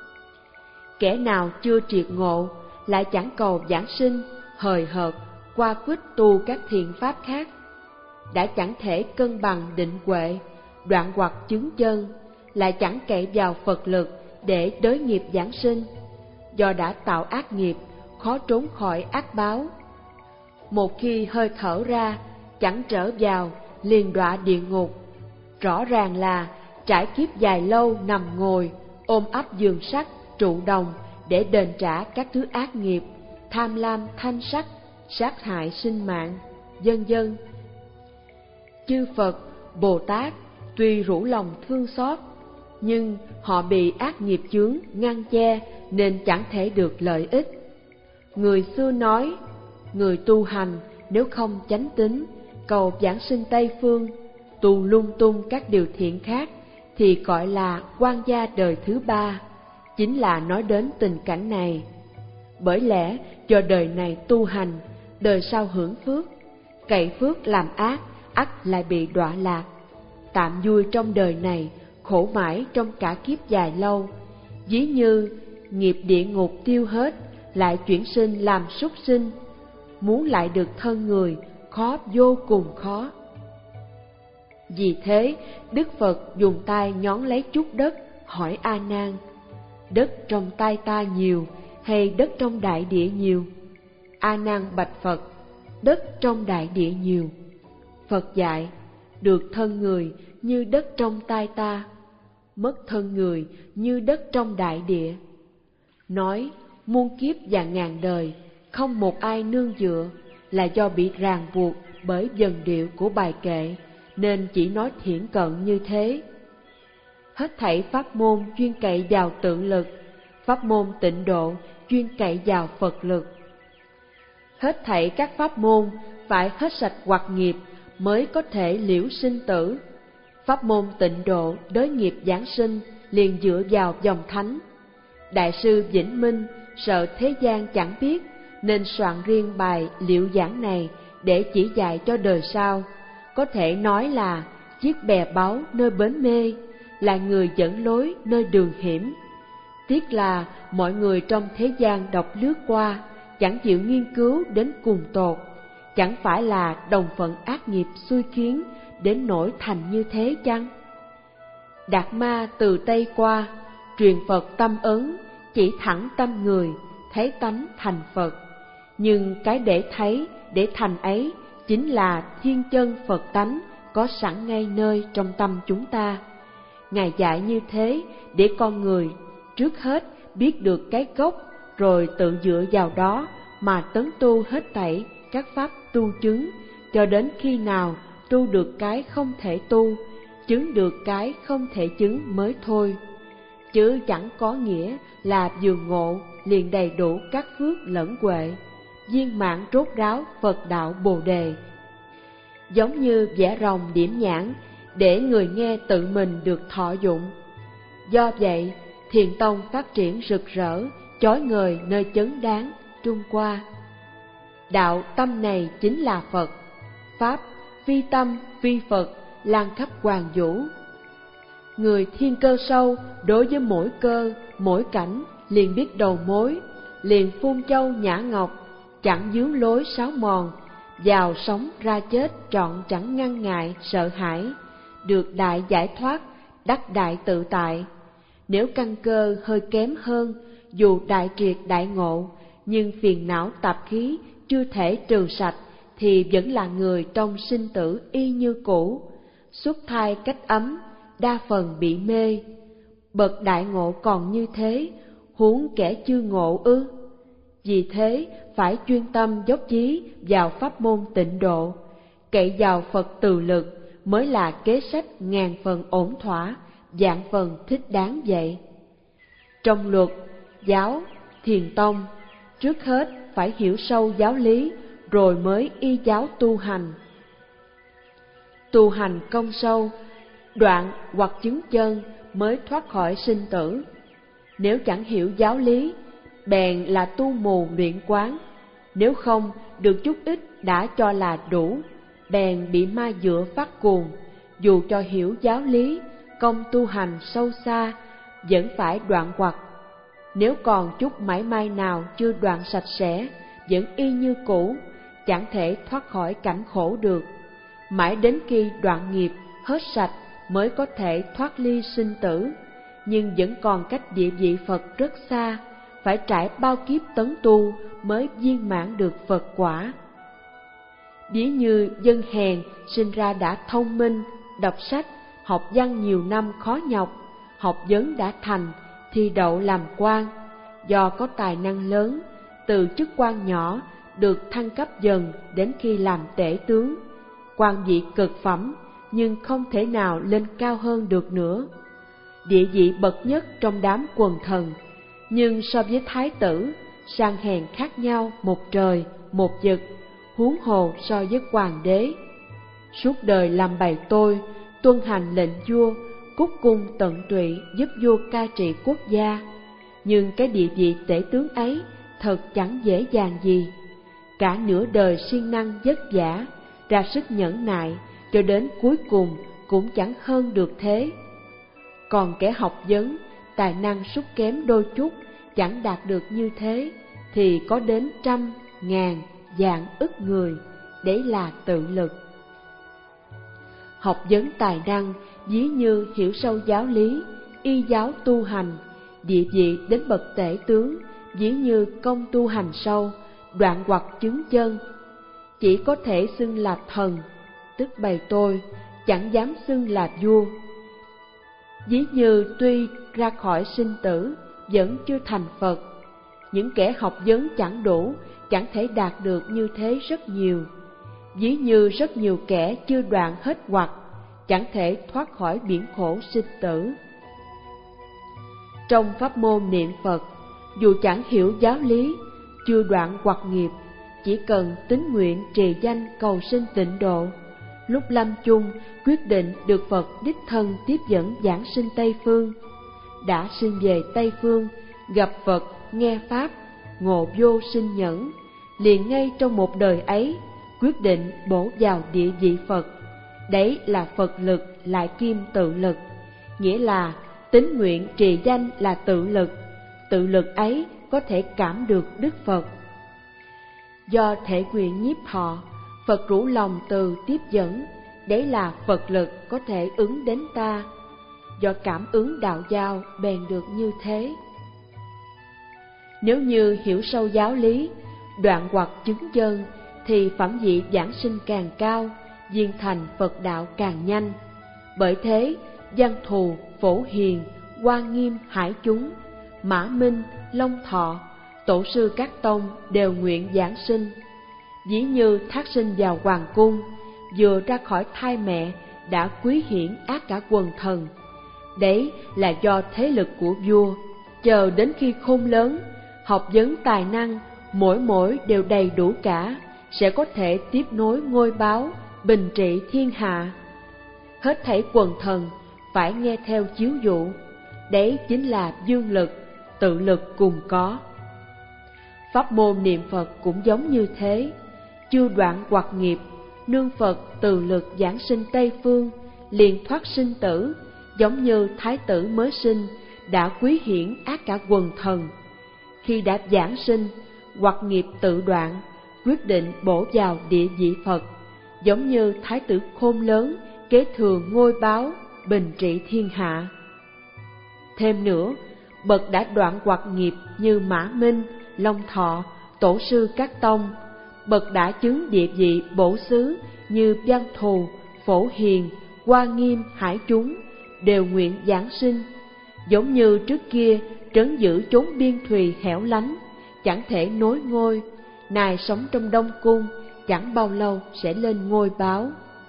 Kẻ nào chưa triệt ngộ, lại chẳng cầu giảng sinh, hời hợt, qua quýt tu các thiện pháp khác, đã chẳng thể cân bằng định huệ, đoạn hoặc chứng chân, lại chẳng cậy vào Phật lực để đới nghiệp giảng sinh. Do đã tạo ác nghiệp, khó trốn khỏi ác báo. Một khi hơi thở ra, chẳng trở vào, liền đọa địa ngục. Rõ ràng là trải kiếp dài lâu nằm ngồi, ôm ấp giường sắt, trụ đồng để đền trả các thứ ác nghiệp, tham lam thanh sắc, sát hại sinh mạng, vân vân. Chư Phật, Bồ Tát tuy rủ lòng thương xót, nhưng họ bị ác nghiệp chướng ngăn che nên chẳng thể được lợi ích. Người xưa nói, người tu hành nếu không chánh tín, cầu giảng sinh Tây Phương, tu lung tung các điều thiện khác, thì gọi là quan gia đời thứ ba, chính là nói đến tình cảnh này. Bởi lẽ do đời này tu hành, đời sau hưởng phước, cậy phước làm ác, ắt lại bị đọa lạc. Tạm vui trong đời này, khổ mãi trong cả kiếp dài lâu, ví như nghiệp địa ngục tiêu hết, lại chuyển sinh làm súc sinh, muốn lại được thân người, khó vô cùng khó. Vì thế, Đức Phật dùng tay nhón lấy chút đất, hỏi A Nan: đất trong tay ta nhiều, hay đất trong đại địa nhiều? A Nan bạch Phật: đất trong đại địa nhiều. Phật dạy: được thân người như đất trong tay ta, mất thân người như đất trong đại địa. Nói muôn kiếp và ngàn đời, không một ai nương dựa, là do bị ràng buộc bởi vần điệu của bài kệ, nên chỉ nói thiển cận như thế. Hết thảy pháp môn chuyên cậy vào tự lực, pháp môn tịnh độ chuyên cậy vào Phật lực. Hết thảy các pháp môn phải hết sạch hoặc nghiệp mới có thể liễu sinh tử. Pháp môn tịnh độ đới nghiệp giảng sinh liền dựa vào dòng thánh. Đại sư Vĩnh Minh sợ thế gian chẳng biết, nên soạn riêng bài liệu giảng này để chỉ dạy cho đời sau. Có thể nói là chiếc bè báu nơi bến mê, là người dẫn lối nơi đường hiểm. Tiếc là mọi người trong thế gian đọc lướt qua, chẳng chịu nghiên cứu đến cùng tột. Chẳng phải là đồng phận ác nghiệp xui khiến đến nỗi thành như thế chăng? Đạt Ma từ Tây qua, truyền Phật tâm ấn, chỉ thẳng tâm người, thấy tánh thành Phật. Nhưng cái để thấy, để thành ấy, chính là thiên chân Phật tánh có sẵn ngay nơi trong tâm chúng ta. Ngài dạy như thế để con người trước hết biết được cái gốc, rồi tự dựa vào đó mà tấn tu hết thảy các pháp tu chứng, cho đến khi nào tu được cái không thể tu, chứng được cái không thể chứng mới thôi, chứ chẳng có nghĩa là vừa ngộ liền đầy đủ các phước lẫn huệ, viên mãn rốt ráo Phật đạo Bồ đề. Giống như vẽ rồng điểm nhãn để người nghe tự mình được thọ dụng. Do vậy, Thiền tông phát triển rực rỡ, chói ngời nơi chấn đáng Trung Hoa. Đạo tâm này chính là Phật, pháp phi tâm phi Phật lan khắp hoàn vũ. Người thiên cơ sâu đối với mỗi cơ, mỗi cảnh liền biết đầu mối, liền phun châu nhã ngọc, chẳng dướng lối sáo mòn, vào sống ra chết trọn chẳng ngăn ngại sợ hãi, được đại giải thoát, đắc đại tự tại. Nếu căn cơ hơi kém hơn, dù đại triệt đại ngộ, nhưng phiền não tạp khí chưa thể trừ sạch, thì vẫn là người trong sinh tử y như cũ, xuất thai cách ấm, đa phần bị mê. Bậc đại ngộ còn như thế, huống kẻ chưa ngộ ư? Vì thế phải chuyên tâm dốc chí vào pháp môn tịnh độ, cậy vào Phật từ lực mới là kế sách ngàn phần ổn thỏa, vạn phần thích đáng vậy. Trong luật, giáo, thiền tông, trước hết phải hiểu sâu giáo lý, rồi mới y giáo tu hành. Tu hành công sâu, đoạn hoặc chứng chân mới thoát khỏi sinh tử. Nếu chẳng hiểu giáo lý, bèn là tu mù luyện quán. Nếu không, được chút ít đã cho là đủ, bèn bị ma dựa phát cuồng. Dù cho hiểu giáo lý, công tu hành sâu xa, vẫn phải đoạn hoặc. Nếu còn chút mảy may nào chưa đoạn sạch sẽ, vẫn y như cũ, chẳng thể thoát khỏi cảnh khổ được. Mãi đến khi đoạn nghiệp hết sạch mới có thể thoát ly sinh tử, nhưng vẫn còn cách địa vị Phật rất xa, phải trải bao kiếp tấn tu mới viên mãn được Phật quả. Ví như dân hèn sinh ra đã thông minh, đọc sách, học văn nhiều năm khó nhọc, học vấn đã thành, thi đậu làm quan. Do có tài năng lớn, từ chức quan nhỏ được thăng cấp dần đến khi làm tể tướng, quan vị cực phẩm, nhưng không thể nào lên cao hơn được nữa. Địa vị bậc nhất trong đám quần thần, nhưng so với thái tử, sang hèn khác nhau một trời, một vực, huống hồ so với hoàng đế. Suốt đời làm bày tôi, tuân hành lệnh vua, cúc cung tận tụy giúp vua cai trị quốc gia. Nhưng cái địa vị tể tướng ấy thật chẳng dễ dàng gì. Cả nửa đời siêng năng vất vả, ra sức nhẫn nại, cho đến cuối cùng cũng chẳng hơn được thế. Còn kẻ học vấn, tài năng sút kém đôi chút, chẳng đạt được như thế, thì có đến trăm, ngàn, vạn ức người, đấy là tự lực. Học vấn tài năng, ví như hiểu sâu giáo lý, y giáo tu hành, địa vị đến bậc tể tướng, ví như công tu hành sâu, đoạn hoặc chứng chân. Chỉ có thể xưng là thần, tức bày tôi, chẳng dám xưng là vua. Ví như tuy ra khỏi sinh tử, vẫn chưa thành Phật. Những kẻ học vấn chẳng đủ, chẳng thể đạt được như thế rất nhiều. Ví như rất nhiều kẻ chưa đoạn hết hoặc, chẳng thể thoát khỏi biển khổ sinh tử. Trong pháp môn niệm Phật, dù chẳng hiểu giáo lý, chưa đoạn hoặc nghiệp, chỉ cần tín nguyện trì danh cầu sinh tịnh độ, lúc lâm chung quyết định được Phật đích thân tiếp dẫn giảng sinh Tây Phương. Đã sinh về Tây Phương, gặp Phật, nghe Pháp, ngộ vô sinh nhẫn, liền ngay trong một đời ấy, quyết định bổ vào địa vị Phật. Đấy là Phật lực lại kim tự lực, nghĩa là tín nguyện trì danh là tự lực, tự lực ấy có thể cảm được Đức Phật. Do thể nguyện nhiếp thọ, Phật rủ lòng từ tiếp dẫn, đấy là Phật lực có thể ứng đến ta. Do cảm ứng đạo giao bèn được như thế. Nếu như hiểu sâu giáo lý, đoạn hoặc chứng chân, thì phẩm vị giảng sinh càng cao, viên thành Phật đạo càng nhanh. Bởi thế, Văn Thù, Phổ Hiền, Hoa Nghiêm, Hải Chúng, Mã Minh, Long Thọ, tổ sư các tông đều nguyện giảng sinh. Ví như thác sinh vào hoàng cung, vừa ra khỏi thai mẹ đã quý hiển ác cả quần thần. Đấy là do thế lực của vua, chờ đến khi khôn lớn, học vấn tài năng, mỗi mỗi đều đầy đủ cả, sẽ có thể tiếp nối ngôi báo, bình trị thiên hạ. Hết thảy quần thần phải nghe theo chiếu dụ, đấy chính là dương lực, tự lực cùng có. Pháp môn niệm Phật cũng giống như thế, chưa đoạn hoặc nghiệp, nương Phật từ lực giảng sinh Tây Phương, liền thoát sinh tử, giống như thái tử mới sinh, đã quý hiển ác cả quần thần. Khi đã giảng sinh, hoặc nghiệp tự đoạn, quyết định bổ vào địa vị Phật, giống như thái tử khôn lớn, kế thừa ngôi báo, bình trị thiên hạ. Thêm nữa, bậc đã đoạn hoặc nghiệp như Mã Minh, Long Thọ, tổ sư các tông, bậc đã chứng địa vị bổ xứ như Văn Thù, Phổ Hiền, Hoa Nghiêm, Hải chúng, đều nguyện giảng sinh. Giống như trước kia trấn giữ chốn biên thùy hẻo lánh, chẳng thể nối ngôi, nài sống trong Đông Cung, chẳng bao lâu sẽ lên ngôi báo.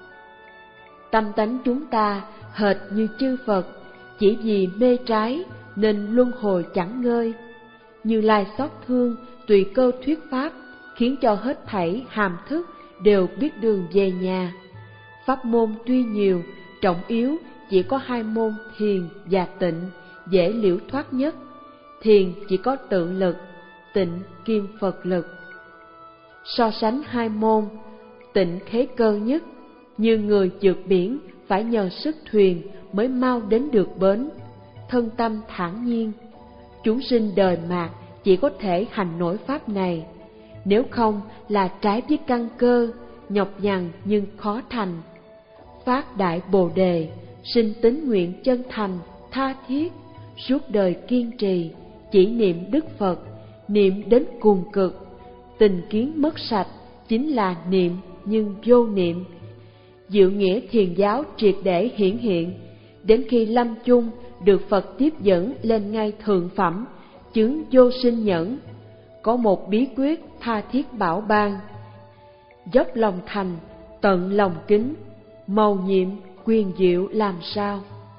Tâm tánh chúng ta hệt như chư Phật, chỉ vì mê trái nên luân hồi chẳng ngơi. Như Lai xót thương, tùy cơ thuyết pháp, khiến cho hết thảy hàm thức đều biết đường về nhà. Pháp môn tuy nhiều, trọng yếu chỉ có hai môn thiền và tịnh, dễ liễu thoát nhất. Thiền chỉ có tự lực, tịnh kim Phật lực. So sánh hai môn, tịnh khế cơ nhất, như người vượt biển phải nhờ sức thuyền mới mau đến được bến, thân tâm thản nhiên. Chúng sinh đời mạt chỉ có thể hành nổi pháp này, nếu không là trái với căn cơ, nhọc nhằn nhưng khó thành. Phát đại Bồ đề, sinh tín nguyện chân thành, tha thiết, suốt đời kiên trì, chỉ niệm Đức Phật, niệm đến cùng cực. Tình kiến mất sạch, chính là niệm nhưng vô niệm. Diệu nghĩa thiền giáo triệt để hiển hiện, đến khi lâm chung được Phật tiếp dẫn lên ngay thượng phẩm, chứng vô sinh nhẫn. Có một bí quyết tha thiết bảo ban: dốc lòng thành, tận lòng kính, mầu nhiệm quyền diệu làm sao.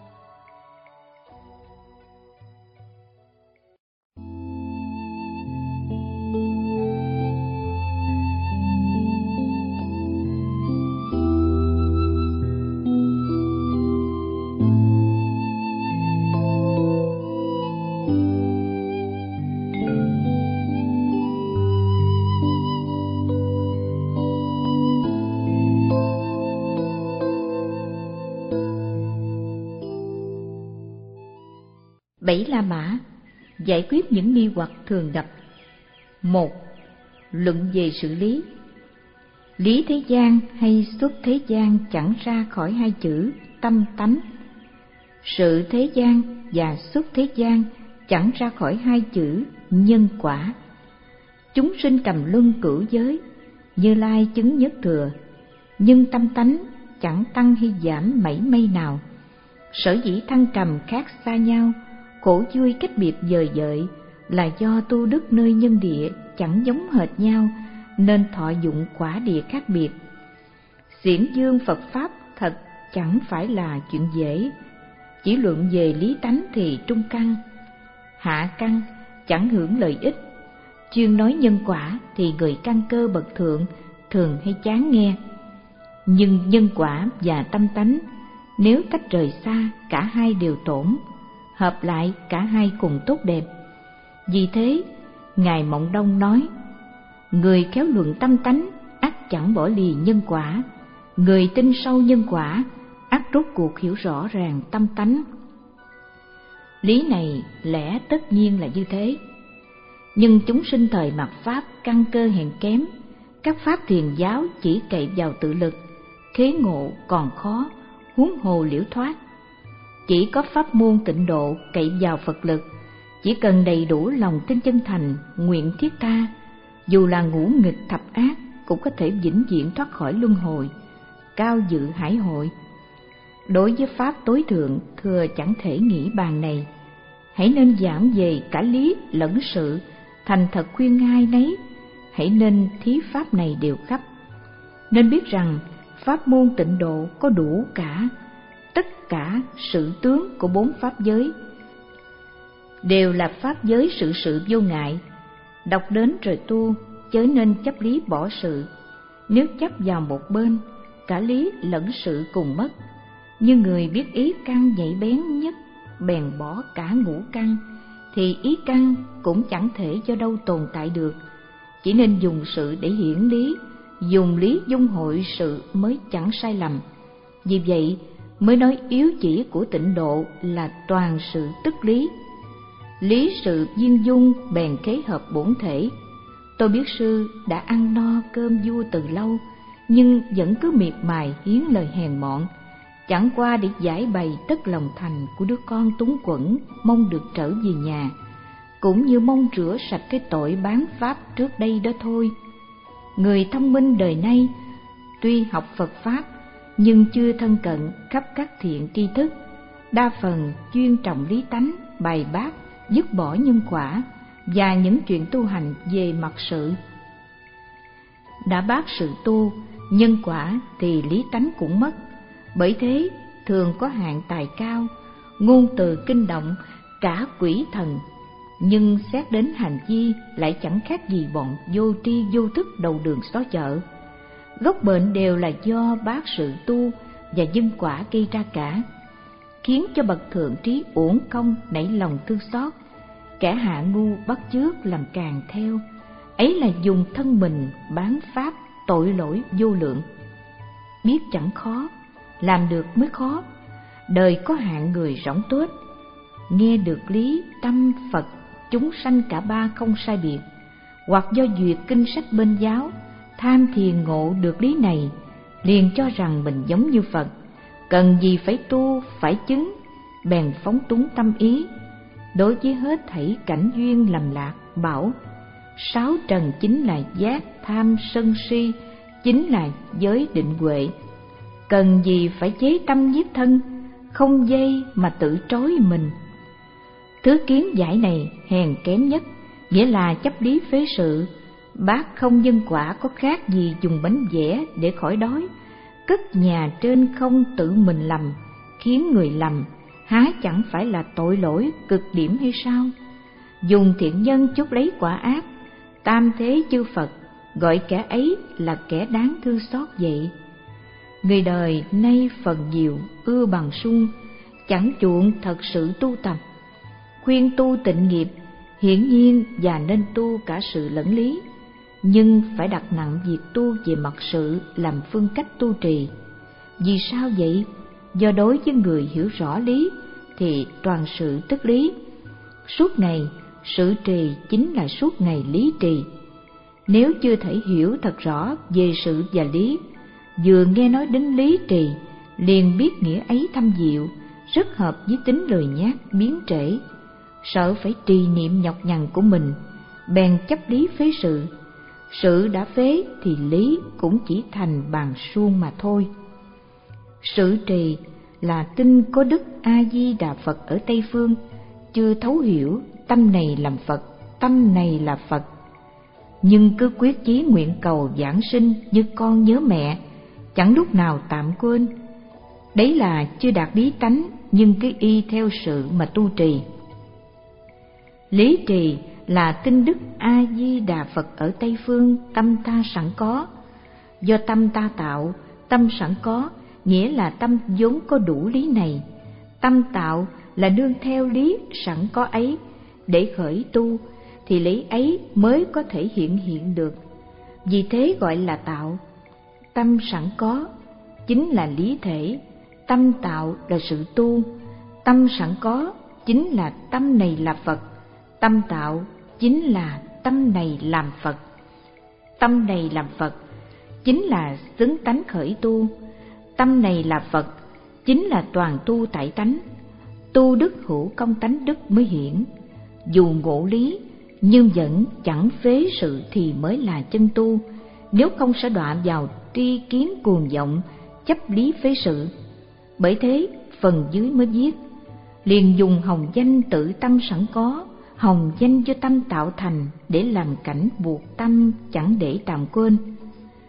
Bảy La Mã giải quyết những nghi hoặc thường gặp. Một. Luận về sự lý. Lý thế gian hay xuất thế gian chẳng ra khỏi hai chữ tâm tánh. Sự thế gian và xuất thế gian chẳng ra khỏi hai chữ nhân quả. Chúng sinh trầm luân cửu giới, Như Lai chứng nhất thừa, nhưng tâm tánh chẳng tăng hay giảm mảy may nào. Sở dĩ thăng trầm khác xa nhau, khổ vui cách biệt dời dợi, là do tu đức nơi nhân địa chẳng giống hệt nhau, nên thọ dụng quả địa khác biệt. Xiển dương Phật Pháp thật chẳng phải là chuyện dễ. Chỉ luận về lý tánh thì trung căn, hạ căn chẳng hưởng lợi ích. Chuyên nói nhân quả thì người căn cơ bậc thượng thường hay chán nghe. Nhưng nhân quả và tâm tánh, nếu tách rời xa, cả hai đều tổn, hợp lại cả hai cùng tốt đẹp. Vì thế, Ngài Mộng Đông nói: người khéo luận tâm tánh, ắt chẳng bỏ lì nhân quả. Người tin sâu nhân quả, ắt rốt cuộc hiểu rõ ràng tâm tánh. Lý này lẽ tất nhiên là như thế. Nhưng chúng sinh thời mạt Pháp căn cơ hèn kém, các pháp thiền giáo chỉ cậy vào tự lực, khế ngộ còn khó, huống hồ liễu thoát. Chỉ có pháp môn tịnh độ cậy vào Phật lực, chỉ cần đầy đủ lòng tin chân thành, nguyện thiết tha, dù là ngũ nghịch thập ác cũng có thể vĩnh viễn thoát khỏi luân hồi, cao dự hải hội. Đối với pháp tối thượng, thưa chẳng thể nghĩ bàn này. Hãy nên giảng về cả lý lẫn sự, thành thật khuyên ai nấy, hãy nên thí pháp này đều khắp. Nên biết rằng pháp môn tịnh độ có đủ cả tất cả sự tướng của bốn pháp giới, đều là pháp giới sự sự vô ngại. Đọc đến rồi tu, chớ nên chấp lý bỏ sự. Nếu chấp vào một bên, cả lý lẫn sự cùng mất. Như người biết ý căn nhạy bén nhất, bèn bỏ cả ngũ căn, thì ý căn cũng chẳng thể do đâu tồn tại được. Chỉ nên dùng sự để hiển lý, dùng lý dung hội sự mới chẳng sai lầm. Vì vậy mới nói yếu chỉ của tịnh độ là toàn sự tức lý. Lý sự viên dung bèn kế hợp bổn thể. Tôi biết sư đã ăn no cơm vua từ lâu, nhưng vẫn cứ miệt mài hiến lời hèn mọn, chẳng qua để giải bày tất lòng thành của đứa con túng quẫn mong được trở về nhà, cũng như mong rửa sạch cái tội bán pháp trước đây đó thôi. Người thông minh đời nay tuy học Phật pháp nhưng chưa thân cận khắp các thiện tri thức, đa phần chuyên trọng lý tánh, bài bác, dứt bỏ nhân quả và những chuyện tu hành về mặt sự. Đã bác sự tu, nhân quả thì lý tánh cũng mất. Bởi thế thường có hạng tài cao, ngôn từ kinh động cả quỷ thần, nhưng xét đến hành vi lại chẳng khác gì bọn vô tri vô thức đầu đường xó chợ. Gốc bệnh đều là do bác sự tu và nhân quả gây ra cả, khiến cho bậc thượng trí uổng công nảy lòng thương xót, kẻ hạ ngu bắt chước làm càng theo. Ấy là dùng thân mình bán pháp, tội lỗi vô lượng. Biết chẳng khó, làm được mới khó. Đời có hạng người rỗng tuếch, nghe được lý tâm Phật chúng sanh cả ba không sai biệt, hoặc do duyệt kinh sách bên giáo, tham thiền ngộ được lý này, liền cho rằng mình giống như Phật, cần gì phải tu phải chứng, bèn phóng túng tâm ý. Đối với hết thảy cảnh duyên lầm lạc, bảo sáu trần chính là giác tham sân si, chính là giới định huệ. Cần gì phải chế tâm nhiếp thân, không dây mà tự trói mình. Thứ kiến giải này hèn kém nhất, nghĩa là chấp lý phế sự. Bác không nhân quả có khác gì dùng bánh vẽ để khỏi đói. Cất nhà trên không tự mình lầm, khiến người lầm, há chẳng phải là tội lỗi cực điểm hay sao? Dùng thiện nhân chuốc lấy quả ác, tam thế chư Phật gọi kẻ ấy là kẻ đáng thương xót vậy. Người đời nay phần nhiều ưa bằng sung, chẳng chuộng thật sự tu tập. Khuyên tu tịnh nghiệp, hiển nhiên và nên tu cả sự lẫn lý, nhưng phải đặt nặng việc tu về mặt sự làm phương cách tu trì. Vì sao vậy? Do đối với người hiểu rõ lý thì toàn sự tức lý. Suốt ngày sự trì chính là suốt ngày lý trì. Nếu chưa thể hiểu thật rõ về sự và lý, vừa nghe nói đến lý trì liền biết nghĩa ấy thâm diệu, rất hợp với tính lười nhác biến trễ, sợ phải trì niệm nhọc nhằn của mình, bèn chấp lý phế sự. Sự đã phế thì lý cũng chỉ thành bàn suông mà thôi. Sự trì là tin có Đức A Di Đà Phật ở Tây Phương, chưa thấu hiểu tâm này làm Phật, tâm này là Phật, nhưng cứ quyết chí nguyện cầu giảng sinh như con nhớ mẹ, chẳng lúc nào tạm quên. Đấy là chưa đạt lý tánh, nhưng cứ y theo sự mà tu trì. Lý trì là tin Đức A Di Đà Phật ở Tây Phương tâm ta sẵn có. Do tâm ta tạo, tâm sẵn có nghĩa là tâm vốn có đủ lý này. Tâm tạo là nương theo lý sẵn có ấy để khởi tu, thì lý ấy mới có thể hiện hiện được. Vì thế gọi là tạo. Tâm sẵn có chính là lý thể, tâm tạo là sự tu. Tâm sẵn có chính là tâm này là Phật, tâm tạo chính là tâm này làm Phật. Tâm này làm Phật chính là xứng tánh khởi tu. Tâm này là Phật chính là toàn tu tại tánh. Tu đức hữu công tánh đức mới hiển. Dù ngộ lý nhưng vẫn chẳng phế sự thì mới là chân tu. Nếu không sẽ đọa vào tri kiến cuồng vọng, chấp lý phế sự. Bởi thế phần dưới mới viết: liền dùng hồng danh tự tâm sẵn có, hồng danh do tâm tạo thành, để làm cảnh buộc tâm chẳng để tạm quên.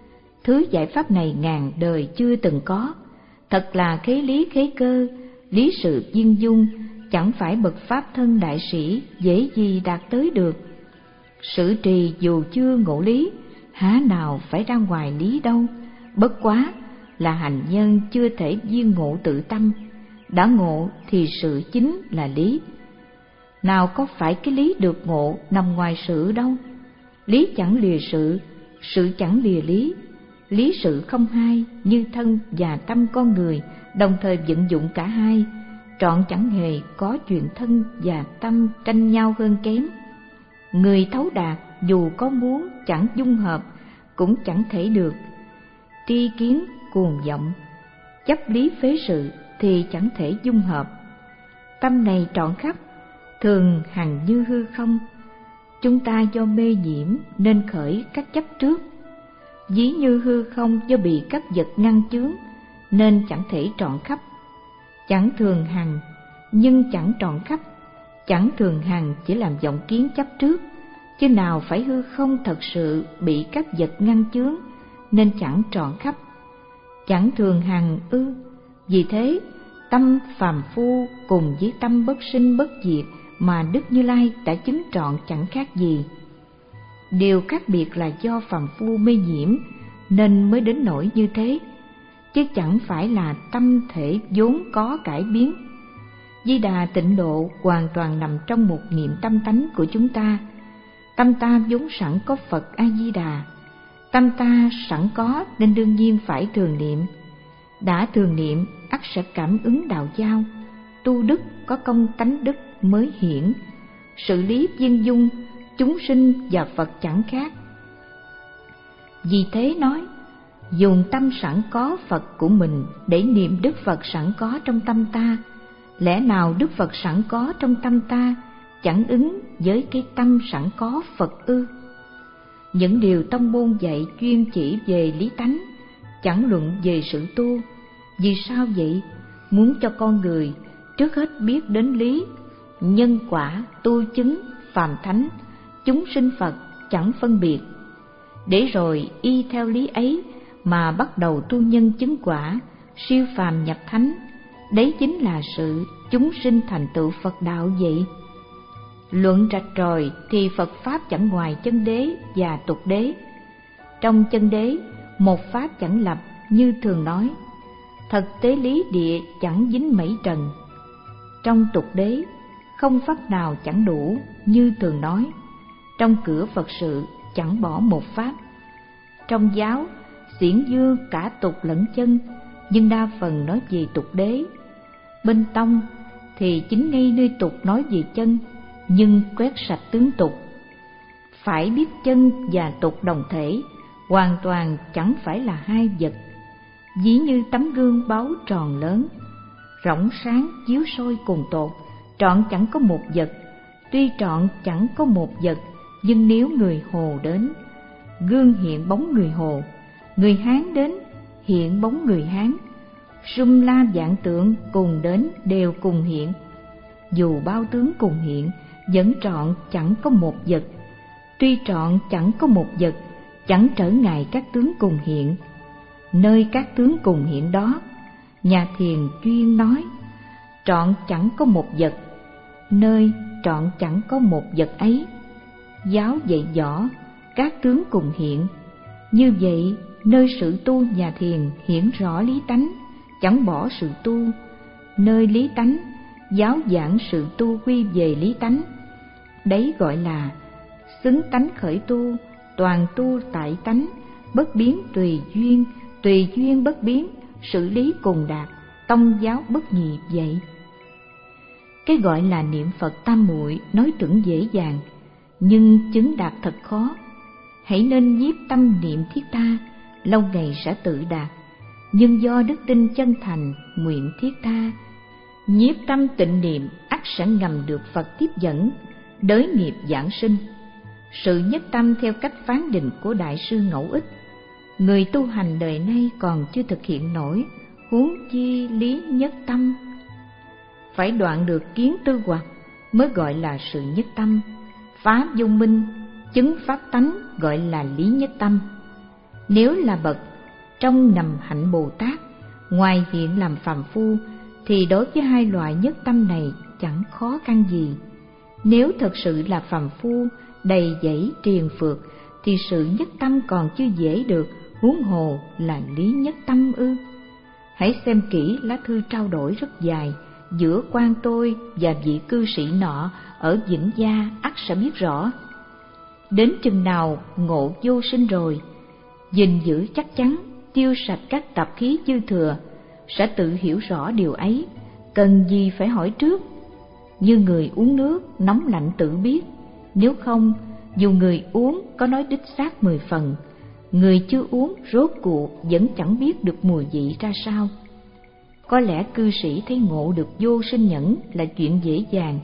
Thứ giải pháp này ngàn đời chưa từng có, thật là khế lý khế cơ, lý sự viên dung, chẳng phải bậc pháp thân đại sĩ dễ gì đạt tới được. Sử trì dù chưa ngộ lý, há nào phải ra ngoài lý đâu, bất quá là hành nhân chưa thể viên ngộ tự tâm, đã ngộ thì sự chính là lý. Nào có phải cái lý được ngộ nằm ngoài sự đâu. Lý chẳng lìa sự, sự chẳng lìa lý. Lý sự không hai, như thân và tâm con người đồng thời vận dụng cả hai, trọn chẳng hề có chuyện thân và tâm tranh nhau hơn kém. Người thấu đạt dù có muốn chẳng dung hợp cũng chẳng thể được. Tri kiến cuồng vọng, chấp lý phế sự thì chẳng thể dung hợp. Tâm này trọn khắp, thường hằng như hư không. Chúng ta do mê nhiễm nên khởi các chấp trước. Ví như hư không do bị các vật ngăn chướng nên chẳng thể trọn khắp. Chẳng thường hằng nhưng chẳng trọn khắp. Chẳng thường hằng chỉ làm vọng kiến chấp trước, chứ nào phải hư không thật sự bị các vật ngăn chướng nên chẳng trọn khắp. Chẳng thường hằng ư? Vì thế tâm phàm phu cùng với tâm bất sinh bất diệt mà Đức Như Lai đã chứng trọn chẳng khác gì. Điều khác biệt là do phàm phu mê nhiễm nên mới đến nỗi như thế, chứ chẳng phải là tâm thể vốn có cải biến. Di Đà tịnh độ hoàn toàn nằm trong một niệm tâm tánh của chúng ta. Tâm ta vốn sẵn có Phật A Di Đà. Tâm ta sẵn có nên đương nhiên phải thường niệm. Đã thường niệm ắt sẽ cảm ứng đạo giao. Tu đức có công tánh đức mới hiển. Sự lý viên dung, chúng sinh và Phật chẳng khác. Vì thế nói, dùng tâm sẵn có Phật của mình để niệm Đức Phật sẵn có trong tâm ta. Lẽ nào Đức Phật sẵn có trong tâm ta chẳng ứng với cái tâm sẵn có Phật ư? Những điều tông môn dạy chuyên chỉ về lý tánh, chẳng luận về sự tu. Vì sao vậy? Muốn cho con người trước hết biết đến lý, nhân quả, tu chứng, phàm thánh, chúng sinh Phật chẳng phân biệt, để rồi y theo lý ấy mà bắt đầu tu nhân chứng quả, siêu phàm nhập thánh. Đấy chính là sự chúng sinh thành tựu Phật đạo vậy. Luận rạch ròi thì Phật Pháp chẳng ngoài chân đế và tục đế. Trong chân đế, một Pháp chẳng lập như thường nói, thật tế lý địa chẳng dính mảy trần. Trong tục đế, không Pháp nào chẳng đủ như thường nói, trong cửa Phật sự chẳng bỏ một Pháp. Trong giáo, xiển dương cả tục lẫn chân, nhưng đa phần nói về tục đế. Bên tông thì chính ngay nơi tục nói về chân, nhưng quét sạch tướng tục. Phải biết chân và tục đồng thể, hoàn toàn chẳng phải là hai vật. Ví như tấm gương báu tròn lớn, rỗng sáng chiếu soi cùng tột, trọn chẳng có một vật. Tuy trọn chẳng có một vật, nhưng nếu người Hồ đến, gương hiện bóng người Hồ. Người Hán đến, hiện bóng người Hán. Sum la vạn tượng cùng đến đều cùng hiện. Dù bao tướng cùng hiện, vẫn trọn chẳng có một vật. Tuy trọn chẳng có một vật, chẳng trở ngại các tướng cùng hiện. Nơi các tướng cùng hiện đó, nhà thiền chuyên nói, trọn chẳng có một vật. Nơi trọn chẳng có một vật ấy, giáo dạy rõ các tướng cùng hiện. Như vậy, nơi sự tu nhà thiền hiển rõ lý tánh, chẳng bỏ sự tu. Nơi lý tánh, giáo giảng sự tu quy về lý tánh. Đấy gọi là xứng tánh khởi tu, toàn tu tại tánh, bất biến tùy duyên, tùy duyên bất biến, sự lý cùng đạt, tông giáo bất nhị vậy. Cái gọi là niệm Phật tam muội nói tưởng dễ dàng, nhưng chứng đạt thật khó. Hãy nên nhiếp tâm niệm thiết tha, lâu ngày sẽ tự đạt. Nhưng do đức tin chân thành, nguyện thiết tha, nhiếp tâm tịnh niệm ắt sẽ ngầm được Phật tiếp dẫn, đới nghiệp giảng sinh. Sự nhất tâm theo cách phán định của Đại sư Ngẫu Ích, người tu hành đời nay còn chưa thực hiện nổi, huống chi lý nhất tâm. Phải đoạn được kiến tư hoặc mới gọi là sự nhất tâm. Pháp vô minh, chứng pháp tánh gọi là lý nhất tâm. Nếu là bậc Trong nằm hạnh Bồ Tát, ngoài hiện làm phàm phu, thì đối với hai loại nhất tâm này chẳng khó khăn gì. Nếu thật sự là phàm phu, đầy dẫy triền phược, thì sự nhất tâm còn chưa dễ được, huống hồ là lý nhất tâm ư? Hãy xem kỹ lá thư trao đổi rất dài giữa quan tôi và vị cư sĩ nọ ở Vĩnh Gia, ắt sẽ biết rõ. Đến chừng nào ngộ vô sinh rồi, gìn giữ chắc chắn, tiêu sạch các tạp khí dư thừa, sẽ tự hiểu rõ điều ấy, cần gì phải hỏi trước. Như người uống nước nóng lạnh tự biết, nếu không, dù người uống có nói đích xác mười phần, người chưa uống rốt cuộc vẫn chẳng biết được mùi vị ra sao. Có lẽ cư sĩ thấy ngộ được vô sinh nhẫn là chuyện dễ dàng,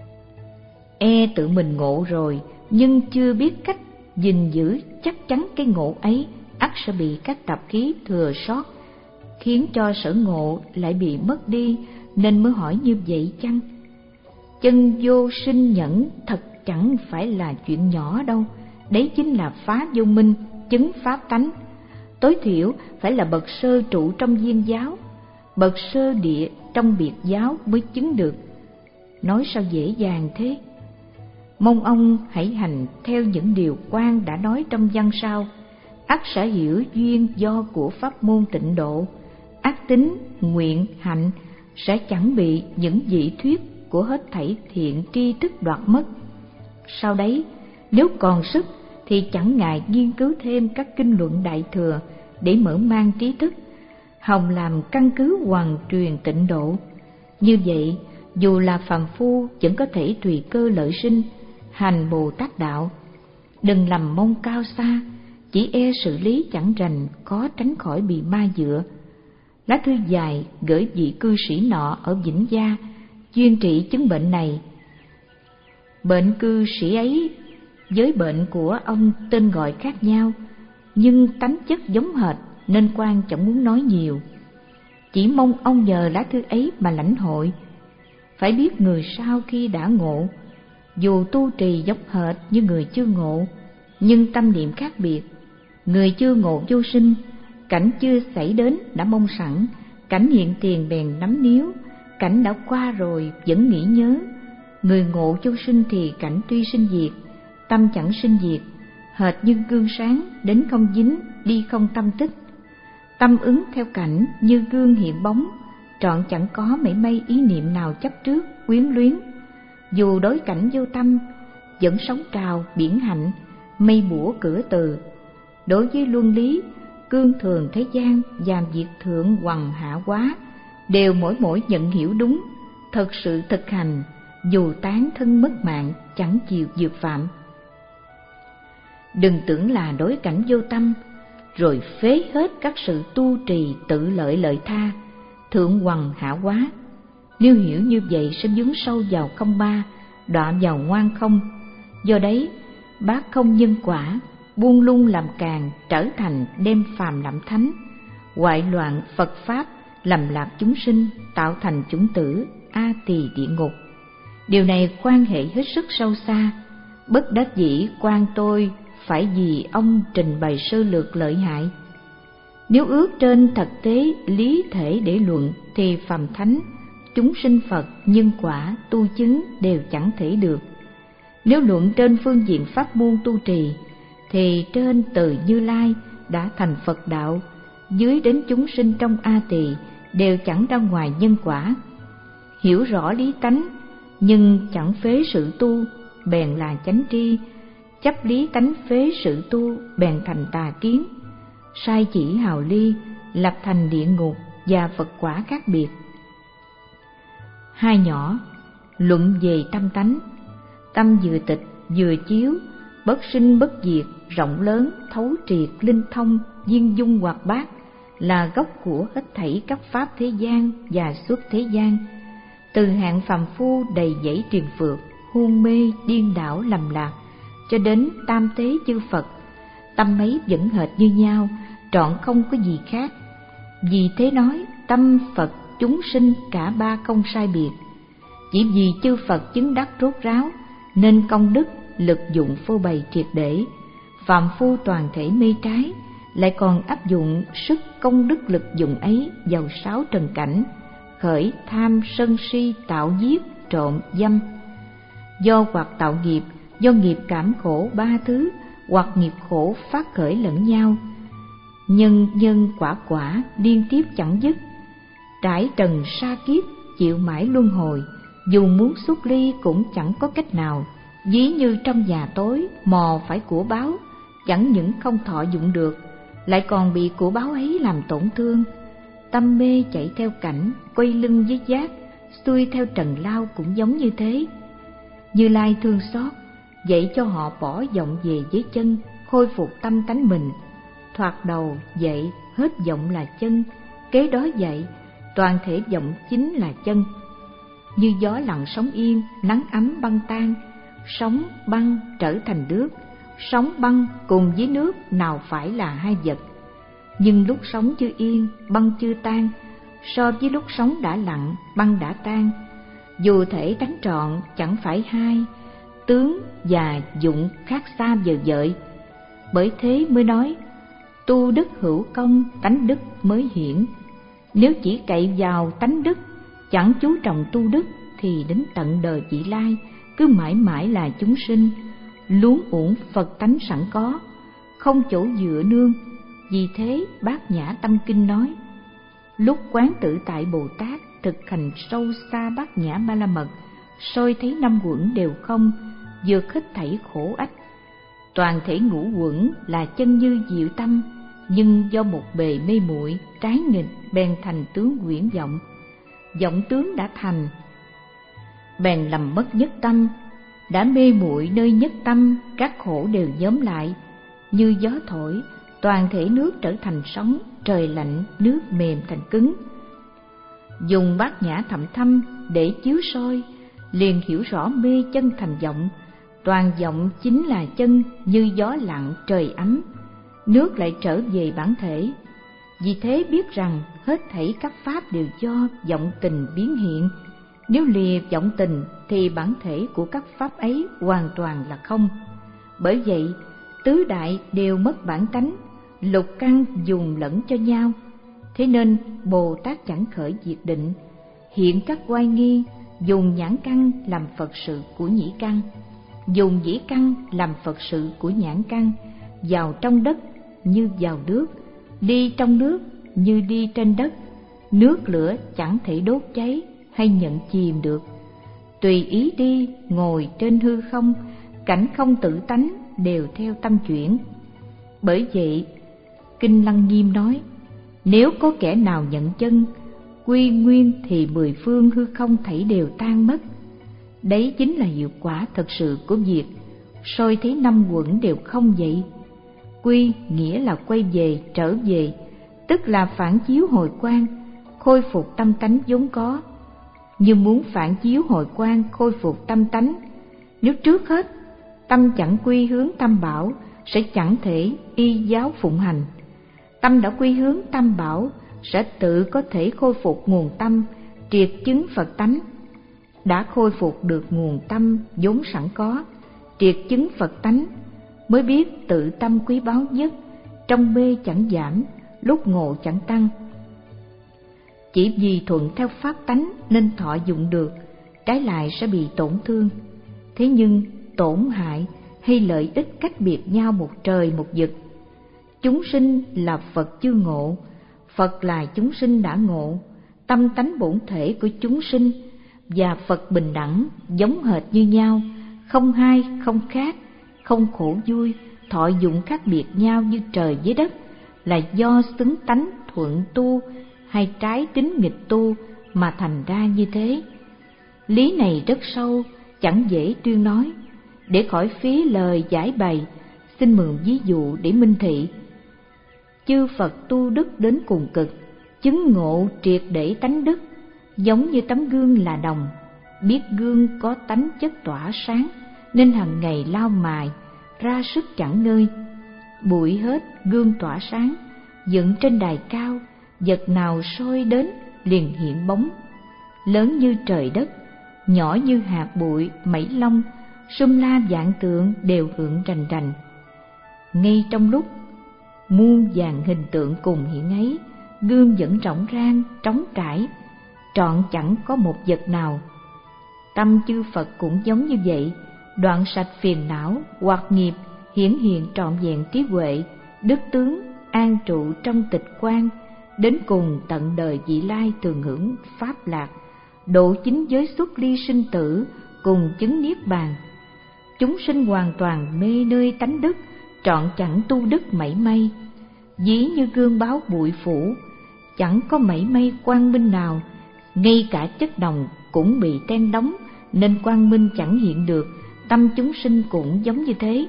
e tự mình ngộ rồi nhưng chưa biết cách gìn giữ chắc chắn cái ngộ ấy, ắt sẽ bị các tạp khí thừa sót, khiến cho sở ngộ lại bị mất đi, nên mới hỏi như vậy chăng? Chân vô sinh nhẫn thật chẳng phải là chuyện nhỏ đâu, đấy chính là phá vô minh, chứng pháp tánh. Tối thiểu phải là bậc sơ trụ trong viên giáo, bậc sơ địa trong biệt giáo mới chứng được. Nói sao dễ dàng thế? Mong ông hãy hành theo những điều quan đã nói trong văn sau, ắt sẽ hiểu duyên do của pháp môn tịnh độ, ác tính, nguyện, hạnh sẽ chẳng bị những dị thuyết của hết thảy thiện tri thức đoạt mất. Sau đấy, nếu còn sức thì chẳng ngại nghiên cứu thêm các kinh luận đại thừa để mở mang trí thức, hòng làm căn cứ hoàn truyền tịnh độ. Như vậy, dù là phàm phu vẫn có thể tùy cơ lợi sinh, hành Bồ Tát đạo. Đừng lầm mong cao xa, chỉ e xử lý chẳng rành, có tránh khỏi bị ma dựa. Lá thư dài gửi vị cư sĩ nọ ở Vĩnh Gia, chuyên trị chứng bệnh này. Bệnh cư sĩ ấy với bệnh của ông tên gọi khác nhau, nhưng tánh chất giống hệt nên quan chẳng muốn nói nhiều. Chỉ mong ông nhờ lá thư ấy mà lãnh hội. Phải biết người sau khi đã ngộ, dù tu trì giống hệt như người chưa ngộ, nhưng tâm niệm khác biệt. Người chưa ngộ vô sinh, cảnh chưa xảy đến đã mong sẵn, cảnh hiện tiền bèn nắm níu, cảnh đã qua rồi vẫn nghĩ nhớ. Người ngộ vô sinh thì cảnh tuy sinh diệt, tâm chẳng sinh diệt, hệt như gương sáng, đến không dính, đi không tâm tích. Tâm ứng theo cảnh như gương hiện bóng, trọn chẳng có mảy may ý niệm nào chấp trước, quyến luyến. Dù đối cảnh vô tâm, vẫn sống trào biển hạnh, mây bủa cửa từ. Đối với luân lý, cương thường thế gian và diệt thượng hoằng hạ quá, đều mỗi mỗi nhận hiểu đúng, thật sự thực hành, dù tán thân mất mạng chẳng chịu vượt phạm. Đừng tưởng là đối cảnh vô tâm, rồi phế hết các sự tu trì tự lợi lợi tha, thượng hoằng hạ quá. Nếu hiểu như vậy sẽ vướng sâu vào không ba, đọa vào ngoan không. Do đấy, bác không nhân quả, buông lung làm càng, trở thành đem phàm làm thánh, hoại loạn Phật Pháp, lầm lạc chúng sinh, tạo thành chủng tử, a tỳ địa ngục. Điều này quan hệ hết sức sâu xa. Bất đắc dĩ quan tôi phải vì ông trình bày sơ lược lợi hại. Nếu ước trên thực tế lý thể để luận thì phàm thánh, chúng sinh Phật, nhân quả, tu chứng đều chẳng thể được. Nếu luận trên phương diện pháp môn tu trì thì trên từ Như Lai đã thành Phật đạo, dưới đến chúng sinh trong A Tỳ đều chẳng ra ngoài nhân quả. Hiểu rõ lý tánh nhưng chẳng phế sự tu, bèn là chánh tri. Chấp lý tánh phế sự tu, bèn thành tà kiến. Sai chỉ hào ly, lập thành địa ngục và Phật quả khác biệt. Hai nhỏ, luận về tâm tánh. Tâm vừa tịch vừa chiếu, bất sinh bất diệt, rộng lớn, thấu triệt, linh thông, viên dung hoạt bát, là gốc của hết thảy các pháp thế gian và xuất thế gian. Từ hạng phàm phu đầy dẫy triền phược, hôn mê, điên đảo, lầm lạc, cho đến tam tế chư Phật, tâm ấy vẫn hệt như nhau, trọn không có gì khác. Vì thế nói tâm Phật chúng sinh cả ba không sai biệt. Chỉ vì chư Phật chứng đắc rốt ráo nên công đức lực dụng phô bày triệt để, phàm phu toàn thể mê trái, lại còn áp dụng sức công đức lực dụng ấy vào sáu trần cảnh, khởi tham sân si tạo giết trộm dâm. Do hoặc tạo nghiệp, do nghiệp cảm khổ ba thứ, hoặc nghiệp khổ phát khởi lẫn nhau, nhân nhân quả quả liên tiếp chẳng dứt, trải trần sa kiếp chịu mãi luân hồi, dù muốn xuất ly cũng chẳng có cách nào. Ví như trong nhà tối mò phải của báo, chẳng những không thọ dụng được, lại còn bị của báo ấy làm tổn thương. Tâm mê chạy theo cảnh, quay lưng với giác, xuôi theo trần lao cũng giống như thế. Như Lai thương xót, dạy cho họ bỏ vọng về với chân, khôi phục tâm tánh mình. Thoạt đầu dạy hết vọng là chân, kế đó dạy toàn thể vọng chính là chân. Như gió lặng sóng yên, nắng ấm băng tan, sóng băng trở thành nước. Sóng băng cùng với nước nào phải là hai vật. Nhưng lúc sóng chưa yên, băng chưa tan, so với lúc sóng đã lặng, băng đã tan. Dù thể tánh trọn chẳng phải hai, tướng và dụng khác xa vời vợi. Bởi thế mới nói, tu đức hữu công, tánh đức mới hiển. Nếu chỉ cậy vào tánh đức, chẳng chú trọng tu đức, thì đến tận đời vị lai cứ mãi mãi là chúng sinh, luống uổng Phật tánh sẵn có, không chỗ dựa nương. Vì thế Bát Nhã Tâm Kinh nói, lúc quán tự tại Bồ Tát thực hành sâu xa Bát Nhã Ba La Mật, soi thấy năm uẩn đều không, vượt hết thảy khổ ách. Toàn thể ngũ uẩn là chân như diệu tâm, nhưng do một bề mê muội trái nghịch bèn thành tướng huyễn vọng. Vọng tướng đã thành, bèn lầm mất nhất tâm. Đã mê muội nơi nhất tâm, các khổ đều nhóm lại. Như gió thổi, toàn thể nước trở thành sóng, trời lạnh, nước mềm thành cứng. Dùng Bát Nhã Thậm Thâm để chiếu soi, liền hiểu rõ mê chân thành vọng. Toàn vọng chính là chân, như gió lặng, trời ấm, nước lại trở về bản thể. Vì thế biết rằng hết thảy các pháp đều do vọng tình biến hiện. Nếu lìa vọng tình thì bản thể của các pháp ấy hoàn toàn là không. Bởi vậy tứ đại đều mất bản tánh, lục căn dùng lẫn cho nhau. Thế nên Bồ Tát chẳng khởi diệt định, hiện các oai nghi, dùng nhãn căn làm Phật sự của nhĩ căn, dùng dĩ căn làm Phật sự của nhãn căn. Vào trong đất như vào nước, đi trong nước như đi trên đất. Nước lửa chẳng thể đốt cháy hay nhận chìm được. Tùy ý đi, ngồi trên hư không, cảnh không tự tánh đều theo tâm chuyển. Bởi vậy Kinh Lăng Nghiêm nói, nếu có kẻ nào nhận chân, quy nguyên thì mười phương hư không thảy đều tan mất. Đấy chính là hiệu quả thật sự của việc soi thấy năm uẩn đều không vậy. Quy nghĩa là quay về, trở về, tức là phản chiếu hồi quang, khôi phục tâm tánh vốn có. Như muốn phản chiếu hồi quang, khôi phục tâm tánh, nếu trước hết tâm chẳng quy hướng Tam Bảo, sẽ chẳng thể y giáo phụng hành. Tâm đã quy hướng Tam Bảo, sẽ tự có thể khôi phục nguồn tâm, triệt chứng Phật tánh. Đã khôi phục được nguồn tâm vốn sẵn có, triệt chứng Phật tánh, mới biết tự tâm quý báu nhất, trong mê chẳng giảm, lúc ngộ chẳng tăng. Chỉ vì thuận theo pháp tánh nên thọ dụng được, trái lại sẽ bị tổn thương. Thế nhưng tổn hại hay lợi ích cách biệt nhau một trời một vực. Chúng sinh là Phật chưa ngộ, Phật là chúng sinh đã ngộ. Tâm tánh bổn thể của chúng sinh và Phật bình đẳng, giống hệt như nhau, không hai không khác, không khổ vui, thọ dụng khác biệt nhau như trời với đất, là do xứng tánh thuận tu hay trái tính nghịch tu mà thành ra như thế. Lý này rất sâu, chẳng dễ tuyên nói. Để khỏi phí lời giải bày, xin mượn ví dụ để minh thị. Chư Phật tu đức đến cùng cực, chứng ngộ triệt để tánh đức, giống như tấm gương là đồng. Biết gương có tánh chất tỏa sáng, nên hàng ngày lau mài, ra sức chẳng ngơi. Bụi hết, gương tỏa sáng, dựng trên đài cao, vật nào soi đến liền hiện bóng. Lớn như trời đất, nhỏ như hạt bụi mảy lông, sum la vạn tượng đều hưởng rành rành. Ngay trong lúc muôn vàn hình tượng cùng hiện ấy, gương vẫn rỗng rang, trống trải, trọn chẳng có một vật nào. Tâm chư Phật cũng giống như vậy, đoạn sạch phiền não, hoặc nghiệp, hiển hiện trọn vẹn trí huệ, đức tướng, an trụ trong tịch quan, đến cùng tận đời vị lai thường hưởng pháp lạc, độ chính giới xuất ly sinh tử, cùng chứng niết bàn. Chúng sinh hoàn toàn mê nơi tánh đức, trọn chẳng tu đức mảy may, ví như gương báo bụi phủ, chẳng có mảy may quang minh nào, ngay cả chất đồng cũng bị ten đóng, nên quang minh chẳng hiện được. Tâm chúng sinh cũng giống như thế.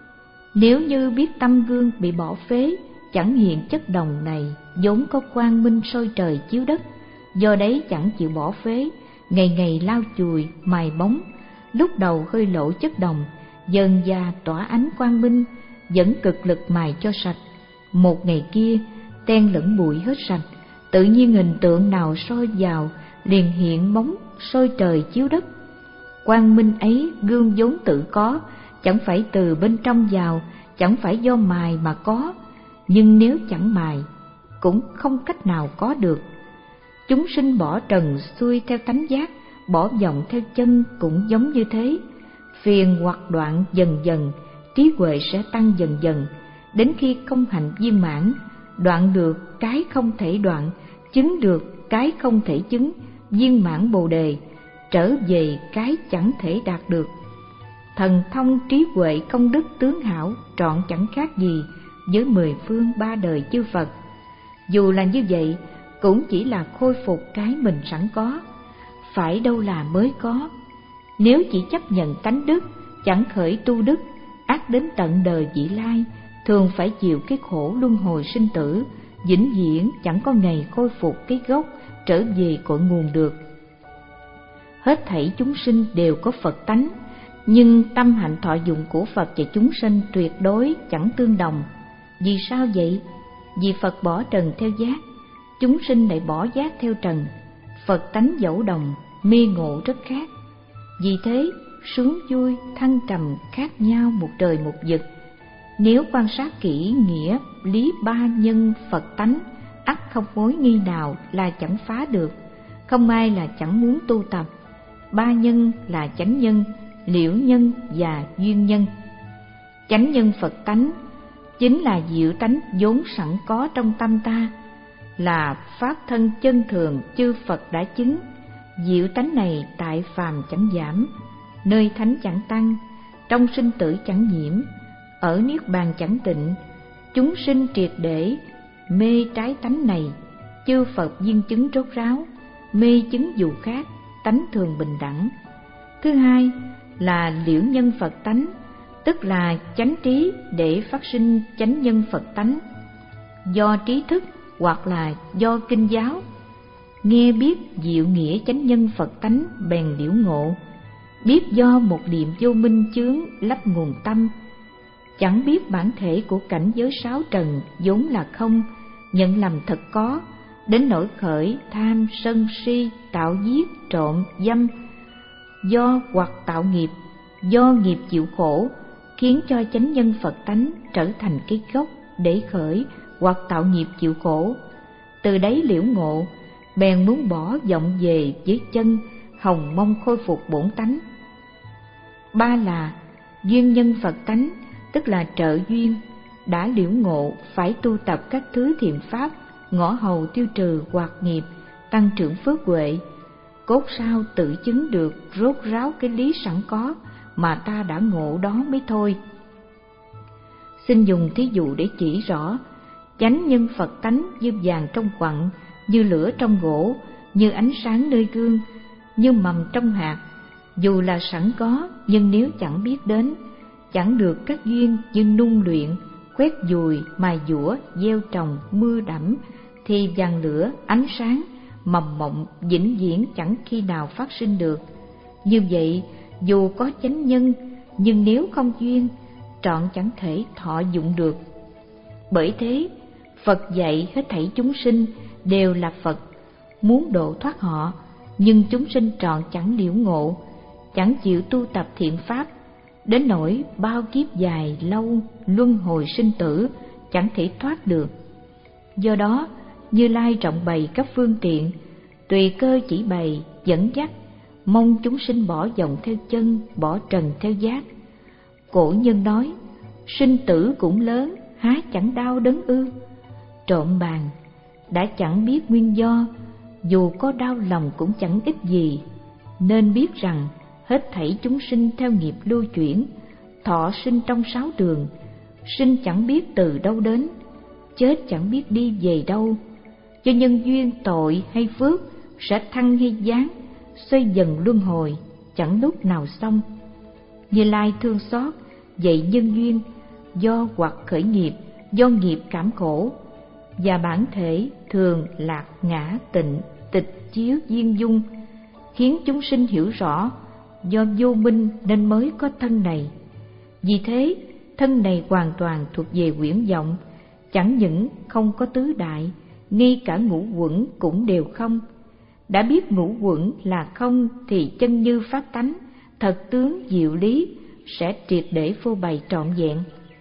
Nếu như biết tâm gương bị bỏ phế, chẳng hiện chất đồng này vốn có quang minh soi trời chiếu đất, do đấy chẳng chịu bỏ phế, ngày ngày lau chùi mài bóng, lúc đầu hơi lộ chất đồng, dần dà tỏa ánh quang minh, vẫn cực lực mài cho sạch. Một ngày kia ten lẫn bụi hết sạch, tự nhiên hình tượng nào soi vào liền hiện bóng soi trời chiếu đất. Quang minh ấy gương vốn tự có, chẳng phải từ bên trong vào, chẳng phải do mài mà có, nhưng nếu chẳng mài cũng không cách nào có được. Chúng sinh bỏ trần xuôi theo tánh giác, bỏ vọng theo chân cũng giống như thế. Phiền hoặc đoạn dần dần, trí huệ sẽ tăng dần dần, đến khi công hạnh viên mãn, đoạn được cái không thể đoạn, chứng được cái không thể chứng, viên mãn bồ đề, trở về cái chẳng thể đạt được. Thần thông trí huệ công đức tướng hảo trọn chẳng khác gì với mười phương ba đời chư Phật. Dù là như vậy cũng chỉ là khôi phục cái mình sẵn có, phải đâu là mới có. Nếu chỉ chấp nhận tánh đức, chẳng khởi tu đức, ác đến tận đời vị lai, thường phải chịu cái khổ luân hồi sinh tử, vĩnh viễn chẳng có ngày khôi phục cái gốc, trở về cội nguồn được. Hết thảy chúng sinh đều có Phật tánh, nhưng tâm hạnh thọ dụng của Phật và chúng sinh tuyệt đối chẳng tương đồng. Vì sao vậy? Vì Phật bỏ trần theo giác, chúng sinh lại bỏ giác theo trần. Phật tánh dẫu đồng, mê ngộ rất khác. Vì thế, sướng vui, thăng trầm khác nhau một trời một vực. Nếu quan sát kỹ nghĩa lý ba nhân Phật tánh, ắt không mối nghi nào là chẳng phá được, không ai là chẳng muốn tu tập. Ba nhân là chánh nhân, liễu nhân và duyên nhân. Chánh nhân Phật tánh chính là diệu tánh vốn sẵn có trong tâm ta, là pháp thân chân thường chư Phật đã chứng. Diệu tánh này tại phàm chẳng giảm, nơi thánh chẳng tăng, trong sinh tử chẳng nhiễm, ở niết bàn chẳng tịnh. Chúng sinh triệt để mê trái tánh này, chư Phật viên chứng rốt ráo, mê chứng dù khác, tánh thường bình đẳng. Thứ hai là liễu nhân Phật tánh, tức là chánh trí để phát sinh chánh nhân Phật tánh. Do trí thức hoặc là do kinh giáo, nghe biết diệu nghĩa chánh nhân Phật tánh bèn liễu ngộ, biết do một niệm vô minh chướng lấp nguồn tâm, chẳng biết bản thể của cảnh giới sáu trần vốn là không, nhận lầm thật có, đến nỗi khởi tham sân si, tạo giết trộm dâm, do hoặc tạo nghiệp, do nghiệp chịu khổ, khiến cho chánh nhân Phật tánh trở thành cái gốc để khởi hoặc tạo nghiệp chịu khổ. Từ đấy liễu ngộ, bèn muốn bỏ vọng về với chân, hồng mong khôi phục bổn tánh. Ba là duyên nhân Phật tánh, tức là trợ duyên, đã liễu ngộ phải tu tập các thứ thiện pháp, ngõ hầu tiêu trừ hoặc nghiệp, tăng trưởng phước huệ, cốt sao tự chứng được rốt ráo cái lý sẵn có mà ta đã ngộ đó mới thôi. Xin dùng thí dụ để chỉ rõ. Chánh nhân Phật tánh như vàng trong quặng, như lửa trong gỗ, như ánh sáng nơi gương, như mầm trong hạt. Dù là sẵn có, nhưng nếu chẳng biết đến, chẳng được các duyên như nung luyện, khoét dùi, mài dũa, gieo trồng, mưa đẫm, thì vàng lửa, ánh sáng, mầm mộng vĩnh viễn chẳng khi nào phát sinh được. Như vậy, dù có chánh nhân, nhưng nếu không duyên, trọn chẳng thể thọ dụng được. Bởi thế, Phật dạy hết thảy chúng sinh đều là Phật, muốn độ thoát họ, nhưng chúng sinh trọn chẳng liễu ngộ, chẳng chịu tu tập thiện pháp, đến nỗi bao kiếp dài lâu luân hồi sinh tử, chẳng thể thoát được. Do đó, Như Lai trọng bày các phương tiện, tùy cơ chỉ bày, dẫn dắt, mong chúng sinh bỏ vọng theo chân, bỏ trần theo giác. Cổ nhân nói, sinh tử cũng lớn, há chẳng đau đớn ư? Trộm bàn, đã chẳng biết nguyên do, dù có đau lòng cũng chẳng ích gì. Nên biết rằng, hết thảy chúng sinh theo nghiệp lưu chuyển, thọ sinh trong sáu đường, sinh chẳng biết từ đâu đến, chết chẳng biết đi về đâu. Do nhân duyên tội hay phước, sẽ thăng hay giáng, xoay dần luân hồi, chẳng lúc nào xong. Như Lai thương xót, dạy nhân duyên, do hoặc khởi nghiệp, do nghiệp cảm khổ, và bản thể thường lạc ngã tịnh, tịch chiếu duyên dung, khiến chúng sinh hiểu rõ, do vô minh nên mới có thân này. Vì thế, thân này hoàn toàn thuộc về huyễn vọng, chẳng những không có tứ đại, ngay cả ngũ uẩn cũng đều không. Đã biết ngũ uẩn là không thì chân như pháp tánh, thật tướng diệu lý sẽ triệt để phô bày trọn vẹn.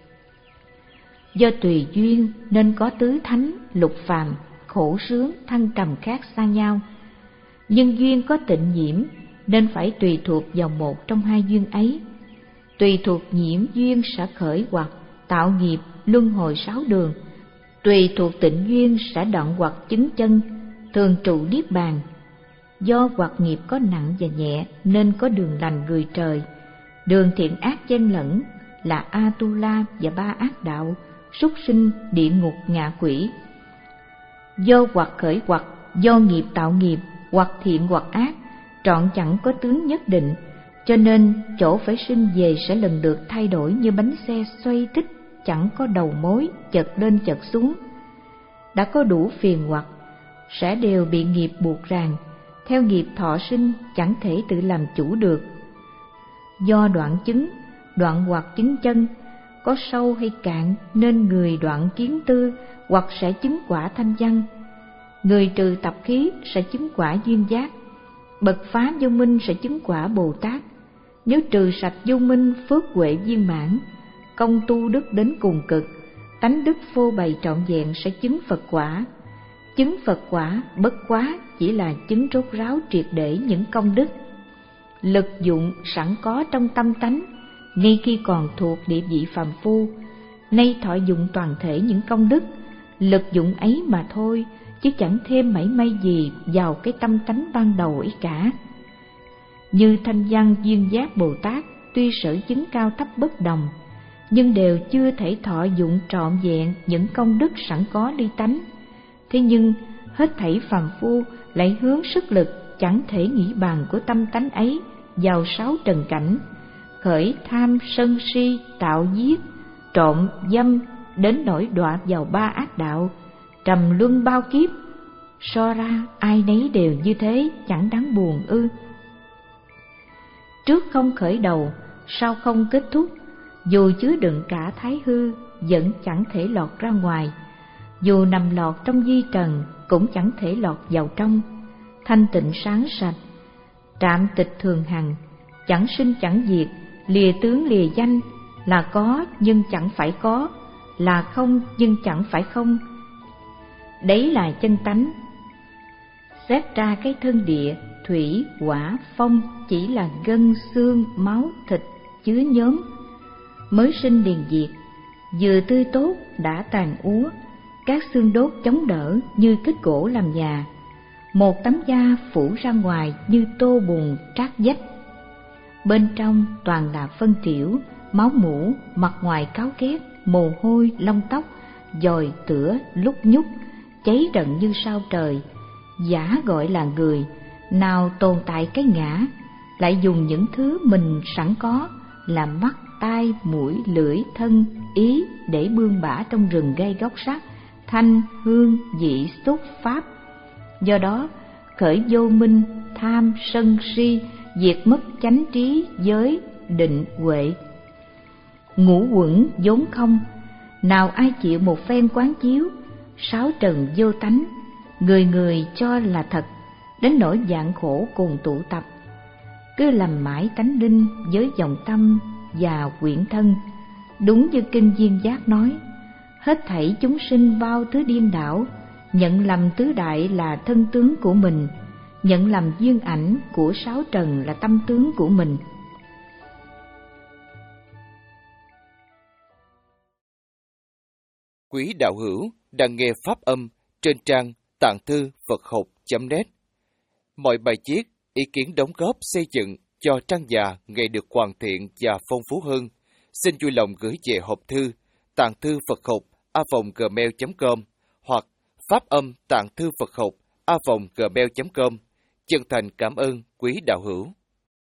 Do tùy duyên nên có tứ thánh, lục phàm, khổ sướng, thăng trầm khác xa nhau. Nhân duyên có tịnh nhiễm nên phải tùy thuộc vào một trong hai duyên ấy. Tùy thuộc nhiễm duyên sẽ khởi hoặc tạo nghiệp luân hồi sáu đường, tùy thuộc tịnh duyên sẽ đoạn hoặc chứng chân, thường trụ niết bàn. Do hoặc nghiệp có nặng và nhẹ nên có đường lành người trời, đường thiện ác chen lẫn là Atula và ba ác đạo, súc sinh, địa ngục, ngạ quỷ. Do hoặc khởi hoặc, do nghiệp tạo nghiệp, hoặc thiện hoặc ác, trọn chẳng có tướng nhất định, cho nên chỗ phải sinh về sẽ lần lượt thay đổi như bánh xe xoay tích, chẳng có đầu mối, chật lên chật xuống. Đã có đủ phiền hoặc, sẽ đều bị nghiệp buộc ràng, theo nghiệp thọ sinh chẳng thể tự làm chủ được. Do đoạn chứng, đoạn hoặc chứng chân, có sâu hay cạn nên người đoạn kiến tư hoặc sẽ chứng quả thanh văn. Người trừ tập khí sẽ chứng quả duyên giác, bậc phá vô minh sẽ chứng quả Bồ Tát. Nếu trừ sạch vô minh, phước huệ viên mãn, công tu đức đến cùng cực, tánh đức phô bày trọn vẹn sẽ chứng Phật quả. Chứng Phật quả bất quá chỉ là chứng rốt ráo triệt để những công đức. Lực dụng sẵn có trong tâm tánh, ngay khi còn thuộc địa vị phàm phu, nay thọ dụng toàn thể những công đức, lực dụng ấy mà thôi, chứ chẳng thêm mảy may gì vào cái tâm tánh ban đầu ấy cả. Như Thanh Văn Duyên Giác Bồ Tát tuy sở chứng cao thấp bất đồng, nhưng đều chưa thể thọ dụng trọn vẹn những công đức sẵn có đi tánh. Thế nhưng hết thảy phàm phu lại hướng sức lực chẳng thể nghĩ bàn của tâm tánh ấy vào sáu trần cảnh, khởi tham sân si, tạo giết, trộm dâm, đến nỗi đọa vào ba ác đạo, trầm luân bao kiếp. So ra ai nấy đều như thế, chẳng đáng buồn ư? Trước không khởi đầu, sau không kết thúc, dù chứa đựng cả thái hư vẫn chẳng thể lọt ra ngoài, dù nằm lọt trong di trần cũng chẳng thể lọt vào trong. Thanh tịnh sáng sạch, trạm tịch thường hằng, chẳng sinh chẳng diệt, lìa tướng lìa danh, là có nhưng chẳng phải có, là không nhưng chẳng phải không. Đấy là chân tánh. Xét ra cái thân địa, thủy, hỏa, phong chỉ là gân, xương, máu, thịt, chứa nhóm, mới sinh liền diệt, vừa tươi tốt đã tàn úa, các xương đốt chống đỡ như kết gỗ làm nhà, một tấm da phủ ra ngoài như tô bùn trát vách. Bên trong toàn là phân triểu, máu mủ, mặt ngoài cáo ghét, mồ hôi, lông tóc, dòi tửa, lúc nhúc, cháy rận như sao trời. Giả gọi là người, nào tồn tại cái ngã, lại dùng những thứ mình sẵn có là mắt, tai, mũi, lưỡi, thân, ý để bươn bả trong rừng gây gốc sắc, thanh, hương, vị, xúc, pháp. Do đó, khởi vô minh, tham, sân, si, diệt mất chánh trí, giới, định, huệ. Ngũ uẩn vốn không, nào ai chịu một phen quán chiếu, sáu trần vô tánh, người người cho là thật, đến nỗi vạn khổ cùng tụ tập. Cứ lầm mãi tánh linh với vọng tâm và quyển thân, đúng như kinh Duyên Giác nói, hết thảy chúng sinh bao thứ điên đảo, nhận lầm tứ đại là thân tướng của mình, nhận lầm duyên ảnh của sáu trần là tâm tướng của mình. Quý đạo hữu đang nghe pháp âm trên trang tạng thư Phật học chấm net. Mọi bài viết, ý kiến đóng góp xây dựng cho trang già ngày được hoàn thiện và phong phú hơn, xin vui lòng gửi về hộp thư tạng thư Phật học a vòng gmail chấm com hoặc pháp âm tạng thư Phật học a vòng gmail chấm com. Chân thành cảm ơn quý đạo hữu.